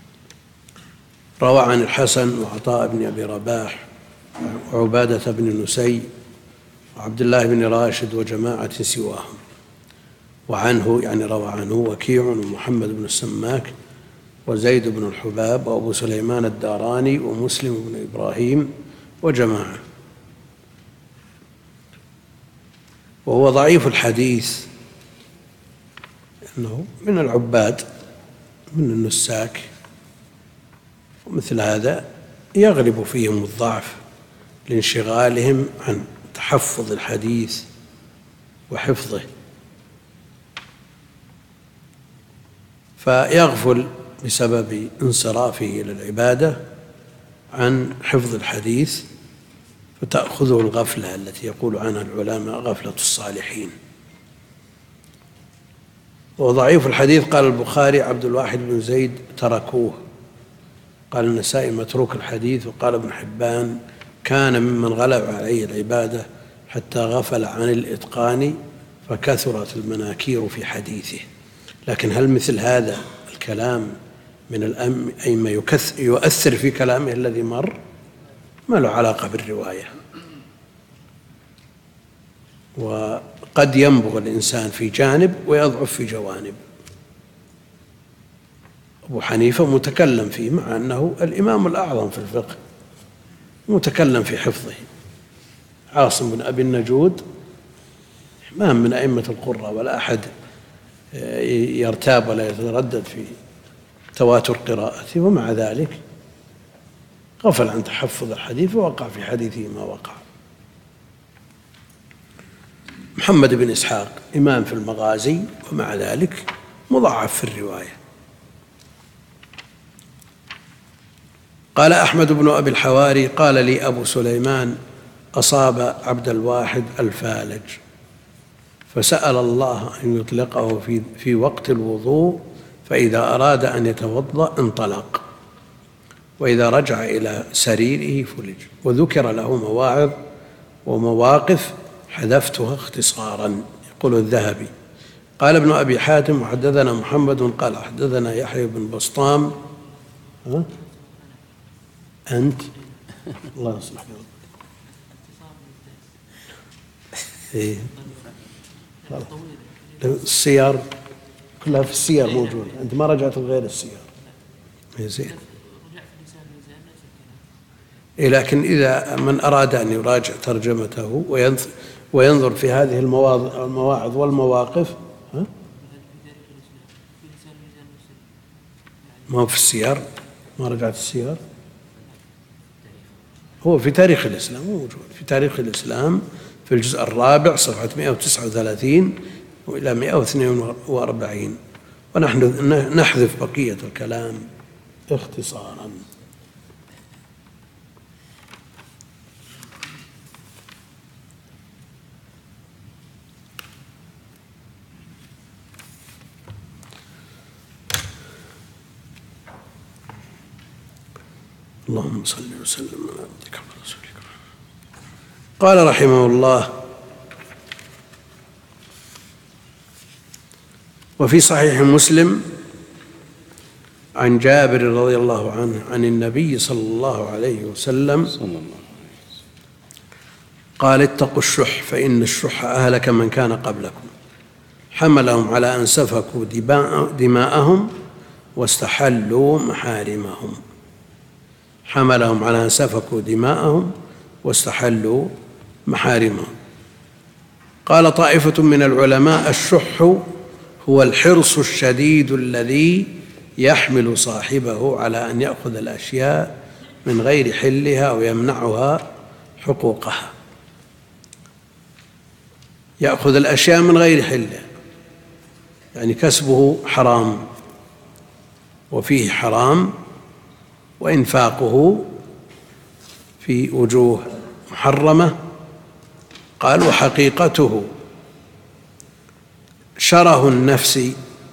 روى عن الحسن وعطاء بن أبي رباح وعبادة بن نسي وعبد الله بن راشد وجماعة سواهم، وعنه يعني روى عنه وكيع ومحمد بن السماك وزيد بن الحباب وأبو سليمان الداراني ومسلم بن إبراهيم وجماعة. وهو ضعيف الحديث لأنه من العباد من النساك، ومثل هذا يغلب فيهم الضعف لانشغالهم عن تحفظ الحديث وحفظه، فيغفل بسبب انصرافه إلى العبادة عن حفظ الحديث، فتأخذه الغفلة التي يقول عنها العلماء غفلة الصالحين. وضعيف الحديث قال البخاري: عبد الواحد بن زيد تركوه. قال النسائي: متروك الحديث. وقال ابن حبان: كان ممن غلب عليه العبادة حتى غفل عن الإتقان فكثرت المناكير في حديثه. لكن هل مثل هذا الكلام من الأئمة يؤثر في كلامه الذي مر؟ ما له علاقة بالرواية. وقد ينبغ الإنسان في جانب ويضعف في جوانب. أبو حنيفة متكلم فيه مع أنه الإمام الأعظم في الفقه، متكلم في حفظه. عاصم بن أبي النجود ما من أئمة القراء ولا أحد يرتاب ولا يتردد في تواتر قراءته، ومع ذلك غفل عن تحفظ الحديث ووقع في حديثه ما وقع. محمد بن إسحاق إمام في المغازي ومع ذلك مضاعف في الرواية. قال أحمد بن أبي الحواري قال لي أبو سليمان أصاب عبد الواحد الفالج فسأل الله أن يطلقه في وقت الوضوء، فإذا أراد أن يتوضأ انطلق، وإذا رجع إلى سريره فلج. وذكر له مواعظ ومواقف حذفتها اختصارا. يقول الذهبي قال ابن أبي حاتم وحدثنا محمد قال حدثنا يحيى بن بسطام. أنت الله يصلح لك. السير كلها في السير موجودة، أنت ما رجعت لغير السير. زين. لكن إذا من أراد أن يراجع ترجمته وينظر في هذه المواعظ والمواقف، ما هو في السير، ما رجعت السير، هو في تاريخ الإسلام موجود، في تاريخ الإسلام في الجزء الرابع صفحة 139 وإلى 142، ونحن نحذف بقية الكلام اختصارا. اللهم صل وسلم على عبدك ورسولك. قال رحمه الله: وفي صحيح مسلم عن جابر رضي الله عنه عن النبي صلى الله عليه وسلم قال: اتقوا الشح فإن الشح أهلك من كان قبلكم، حملهم على أن سفكوا دماءهم واستحلوا محارمهم. حملهم على أن سفكوا دماءهم واستحلوا محارمهم. قال طائفة من العلماء: الشح هو الحرص الشديد الذي يحمل صاحبه على أن يأخذ الأشياء من غير حلها ويمنعها حقوقها. يأخذ الأشياء من غير حلها يعني كسبه حرام وفيه حرام، وإنفاقه في وجوه محرمة. قال: وحقيقته شره النفس،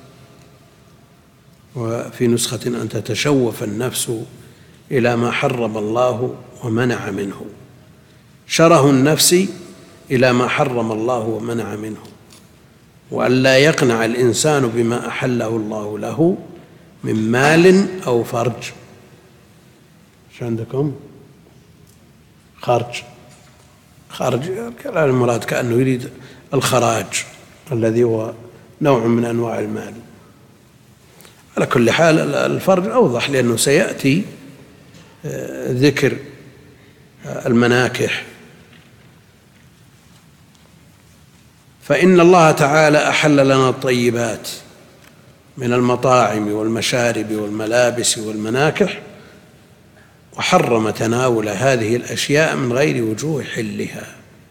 وفي نسخة أن تتشوف النفس إلى ما حرم الله ومنع منه. شره النفس إلى ما حرم الله ومنع منه، وأن لا يقنع الإنسان بما أحله الله له من مال أو فرج. شو عندكم؟ خرج كلام المراد كأنه يريد الخراج الذي هو نوع من أنواع المال. على كل حال الفرج أوضح، لأنه سيأتي ذكر المناكح. فإن الله تعالى أحل لنا الطيبات من المطاعم والمشارب والملابس والمناكح، وحرم تناول هذه الأشياء من غير وجوه حلها.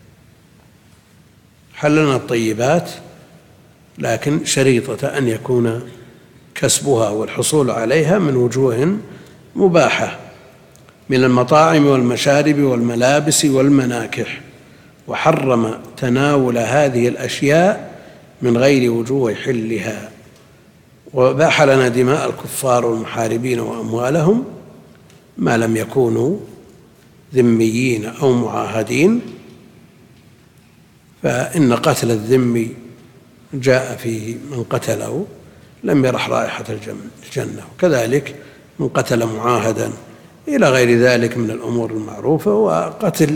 حللنا الطيبات لكن شريطة أن يكون كسبها والحصول عليها من وجوه مباحة من المطاعم والمشارب والملابس والمناكح، وحرم تناول هذه الأشياء من غير وجوه حلها، وباح لنا دماء الكفار والمحاربين وأموالهم ما لم يكونوا ذميين أو معاهدين، فإن قتل الذمي جاء فيه من قتله لم يرح رائحة الجنة، وكذلك من قتل معاهدا إلى غير ذلك من الأمور المعروفة. وقتل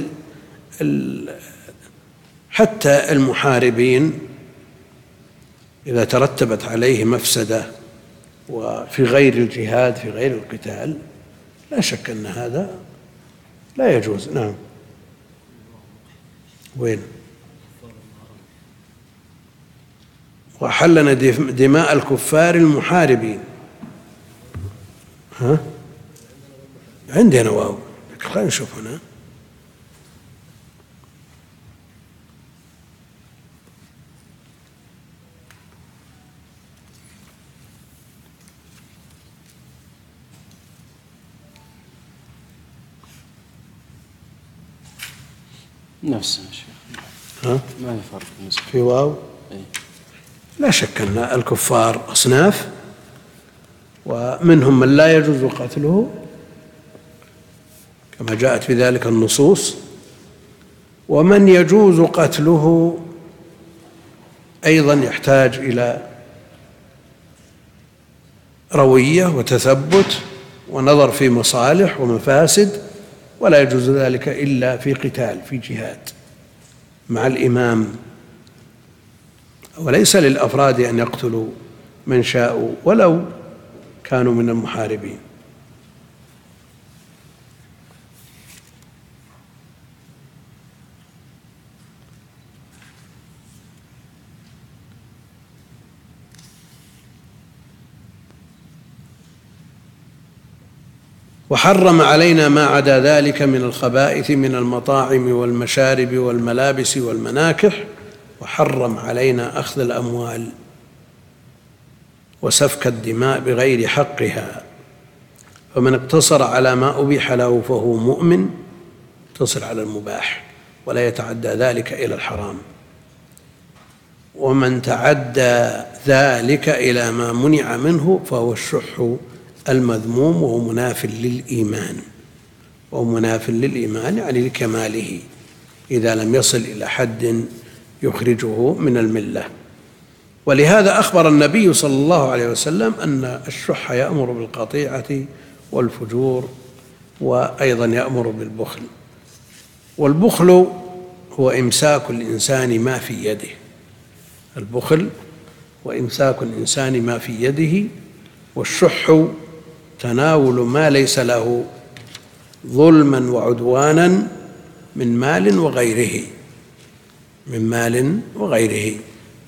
حتى المحاربين إذا ترتبت عليه مفسدة وفي غير الجهاد في غير القتال لا شك أن هذا لا يجوز. نعم. وين؟ وحلنا دماء الكفار المحاربين. ها؟ عندنا واو، خلينا نشوف هنا. نفسه يا شيخ. ها؟ ما في فرق في واو؟ إيه؟ لا شك أن الكفار أصناف، ومنهم من لا يجوز قتله كما جاءت في ذلك النصوص، ومن يجوز قتله أيضا يحتاج إلى روية وتثبت ونظر في مصالح ومفاسد، ولا يجوز ذلك إلا في قتال في جهاد مع الإمام، وليس للأفراد أن يقتلوا من شاءوا ولو كانوا من المحاربين. وحرم علينا ما عدا ذلك من الخبائث من المطاعم والمشارب والملابس والمناكح، وحرم علينا أخذ الأموال وسفك الدماء بغير حقها. فمن اقتصر على ما أبيح له فهو مؤمن، اقتصر على المباح ولا يتعدى ذلك إلى الحرام. ومن تعدى ذلك إلى ما منع منه فهو الشح المذموم، وهو مناف للإيمان، وهو مناف للإيمان يعني لكماله إذا لم يصل إلى حد يخرجه من الملة. ولهذا أخبر النبي صلى الله عليه وسلم أن الشح يأمر بالقطيعة والفجور، وأيضا يأمر بالبخل. والبخل هو إمساك الإنسان ما في يده، البخل وإمساك الإنسان ما في يده، والشح تناول ما ليس له ظلما وعدوانا من مال وغيره،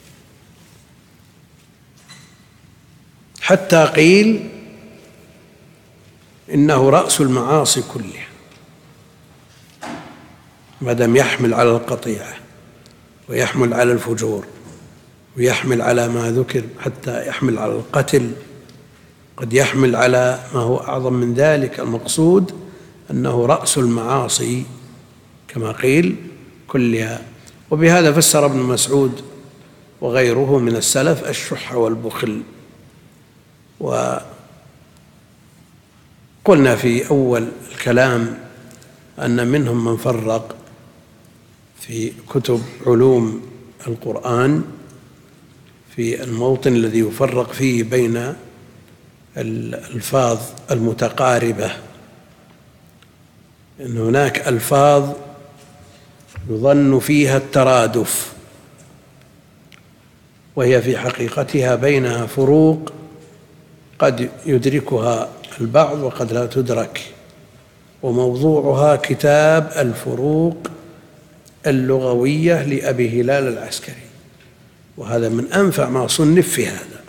حتى قيل إنه رأس المعاصي كلها ما دام يحمل على القطيعة ويحمل على الفجور ويحمل على ما ذكر، حتى يحمل على القتل، قد يحمل على ما هو أعظم من ذلك. المقصود أنه رأس المعاصي كما قيل كلها. وبهذا فسر ابن مسعود وغيره من السلف الشح والبخل. وقلنا في أول الكلام أن منهم من فرق في كتب علوم القرآن في الموطن الذي يفرق فيه بين الألفاظ المتقاربة، أن هناك ألفاظ يظن فيها الترادف وهي في حقيقتها بينها فروق قد يدركها البعض وقد لا تدرك، وموضوعها كتاب الفروق اللغوية لأبي هلال العسكري، وهذا من أنفع ما صنف في هذا.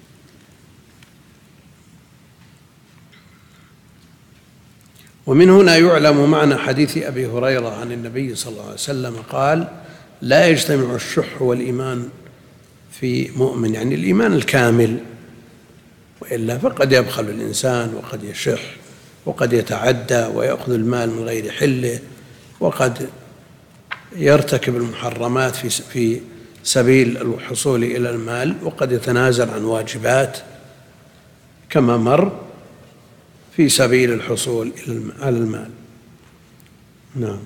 ومن هنا يعلم معنى حديث أبي هريرة عن النبي صلى الله عليه وسلم قال: لا يجتمع الشح والإيمان في مؤمن، يعني الإيمان الكامل، وإلا فقد يبخل الإنسان وقد يشح وقد يتعدى ويأخذ المال من غير حله، وقد يرتكب المحرمات في سبيل الحصول إلى المال، وقد يتنازل عن واجبات كما مر في سبيل الحصول على المال. نعم.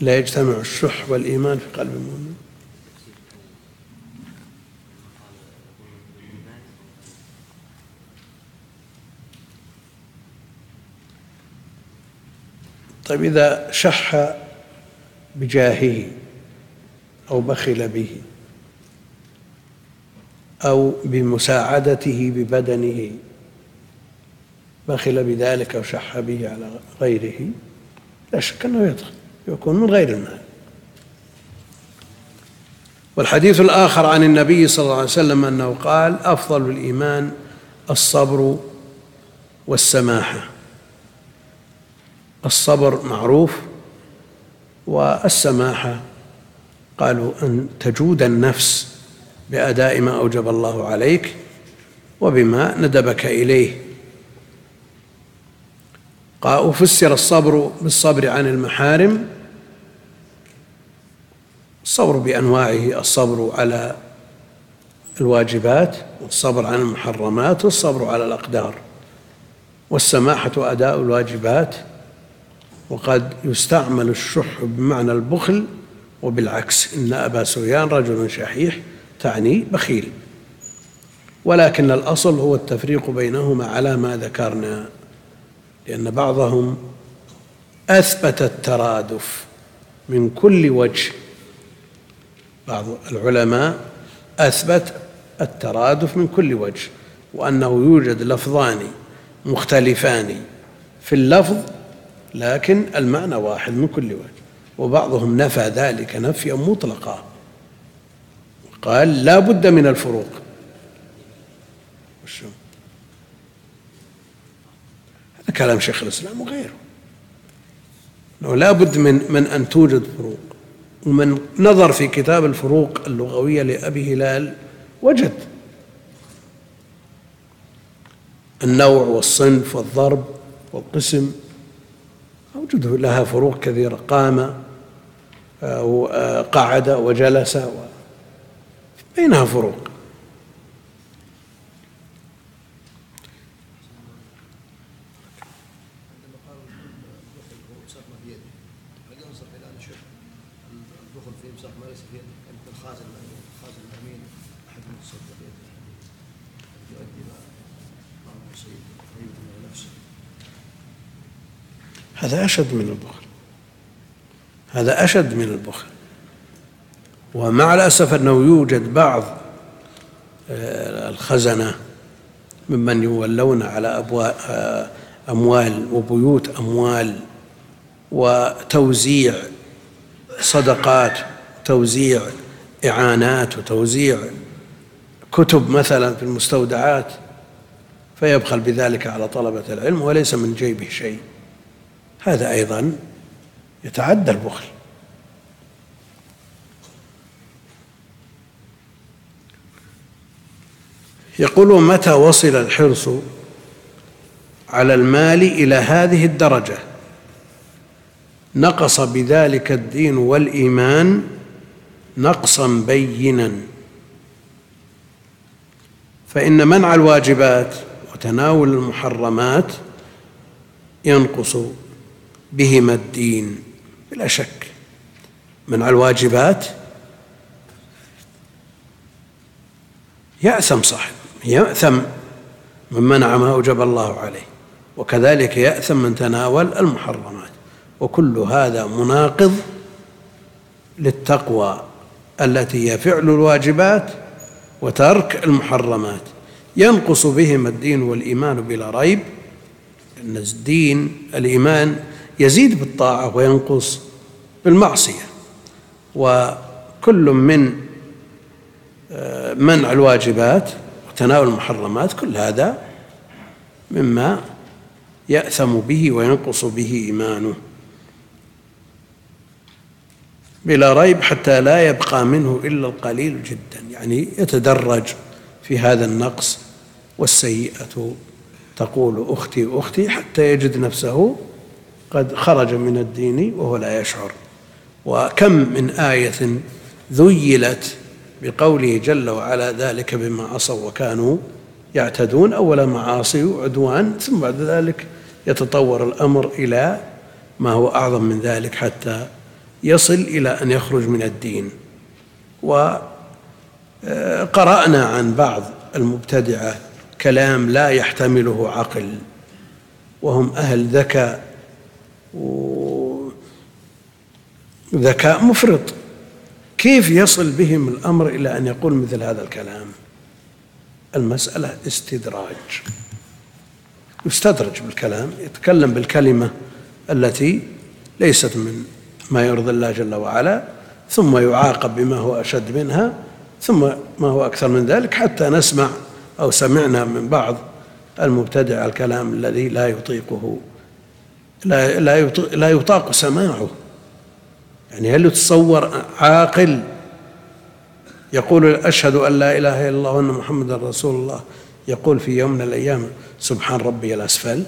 لا يجتمع الشح والإيمان في قلب المؤمن. طيب إذا شح بجاهه أو بخل به أو بمساعدته ببدنه، بخل بذلك أو شح به على غيره، لا شك أنه يدخل، يكون من غير المال. والحديث الآخر عن النبي صلى الله عليه وسلم أنه قال: أفضل الإيمان الصبر والسماحة. الصبر معروف، والسماحة قالوا أن تجود النفس بأداء ما أوجب الله عليك وبما ندبك إليه. وفسر الصبر بالصبر عن المحارم، الصبر بأنواعه: الصبر على الواجبات، والصبر عن المحرمات، والصبر على الأقدار. والسماحة أداء الواجبات، وقد يستعمل الشح بمعنى البخل وبالعكس، إن أبا سفيان رجل شحيح تعني بخيل، ولكن الأصل هو التفريق بينهما على ما ذكرنا، لأن بعضهم أثبت الترادف من كل وجه. بعض العلماء أثبت الترادف من كل وجه، وأنه يوجد لفظان مختلفان في اللفظ لكن المعنى واحد من كل وجه. وبعضهم نفى ذلك نفيا مطلقا، قال لا بد من الفروق. هذا كلام شيخ الإسلام وغيره، لا بد من أن توجد فروق. ومن نظر في كتاب الفروق اللغوية لأبي هلال وجد النوع والصنف والضرب والقسم، أوجد لها فروق كثيرة: قام وقعد وجلس، بينها فروق. هذا أشد من البخل، هذا أشد من البخل. ومع الأسف أنه يوجد بعض الخزنة ممن يولون على أموال وبيوت أموال وتوزيع صدقات، توزيع إعانات، وتوزيع كتب مثلا في المستودعات، فيبخل بذلك على طلبة العلم وليس من جيبه شيء. هذا أيضا يتعدى البخل. يقول: متى وصل الحرص على المال إلى هذه الدرجة نقص بذلك الدين والإيمان نقصا بينا، فإن منع الواجبات وتناول المحرمات ينقص بهما الدين بلا شك. منع الواجبات يأثم صاحب، يأثم من منع ما أوجب الله عليه، وكذلك يأثم من تناول المحرمات، وكل هذا مناقض للتقوى التي هي فعل الواجبات وترك المحرمات. ينقص بهما الدين والإيمان بلا ريب، أن الدين الإيمان يزيد بالطاعة وينقص بالمعصية، وكل من منع الواجبات وتناول المحرمات كل هذا مما يأثم به وينقص به إيمانه بلا ريب، حتى لا يبقى منه إلا القليل جدا، يعني يتدرج في هذا النقص. والسيئة تقول أختي أختي حتى يجد نفسه قد خرج من الدين وهو لا يشعر. وكم من آية ذيلت بقوله جل وعلا: ذلك بما عصوا وكانوا يعتدون. أول معاصي وعدوان، ثم بعد ذلك يتطور الأمر إلى ما هو أعظم من ذلك حتى يصل إلى أن يخرج من الدين. وقرأنا عن بعض المبتدعة كلام لا يحتمله عقل، وهم أهل ذكاء مفرط، كيف يصل بهم الأمر إلى أن يقول مثل هذا الكلام؟ المسألة استدراج، يستدرج بالكلام، يتكلم بالكلمة التي ليست من ما يرضي الله جل وعلا، ثم يعاقب بما هو أشد منها، ثم ما هو أكثر من ذلك، حتى نسمع أو سمعنا من بعض المبتدع الكلام الذي لا يطيقه، لا يطاق سماعه. يعني هل يتصور عاقل يقول أشهد أن لا إله إلا الله وأن محمدا رسول الله يقول في يوم من الأيام سبحان ربي الأسفل؟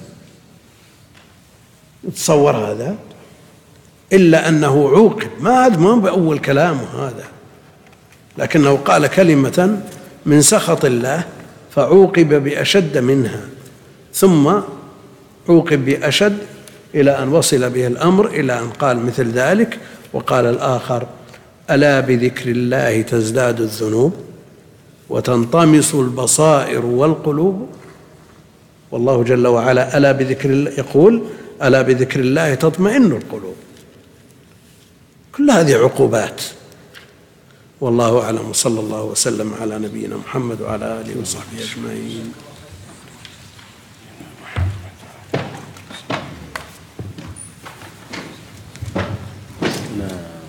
يتصور هذا؟ إلا أنه عوقب، ما بأول كلامه هذا، لكنه قال كلمة من سخط الله فعوقب بأشد منها، ثم عوقب بأشد إلى أن وصل به الأمر إلى أن قال مثل ذلك. وقال الآخر: ألا بذكر الله تزداد الذنوب وتنطمس البصائر والقلوب. والله جل وعلا ألا بذكر الله يقول: ألا بذكر الله تطمئن القلوب. كل هذه عقوبات. والله أعلم، وصلى الله وسلم على نبينا محمد وعلى آله وصحبه أجمعين.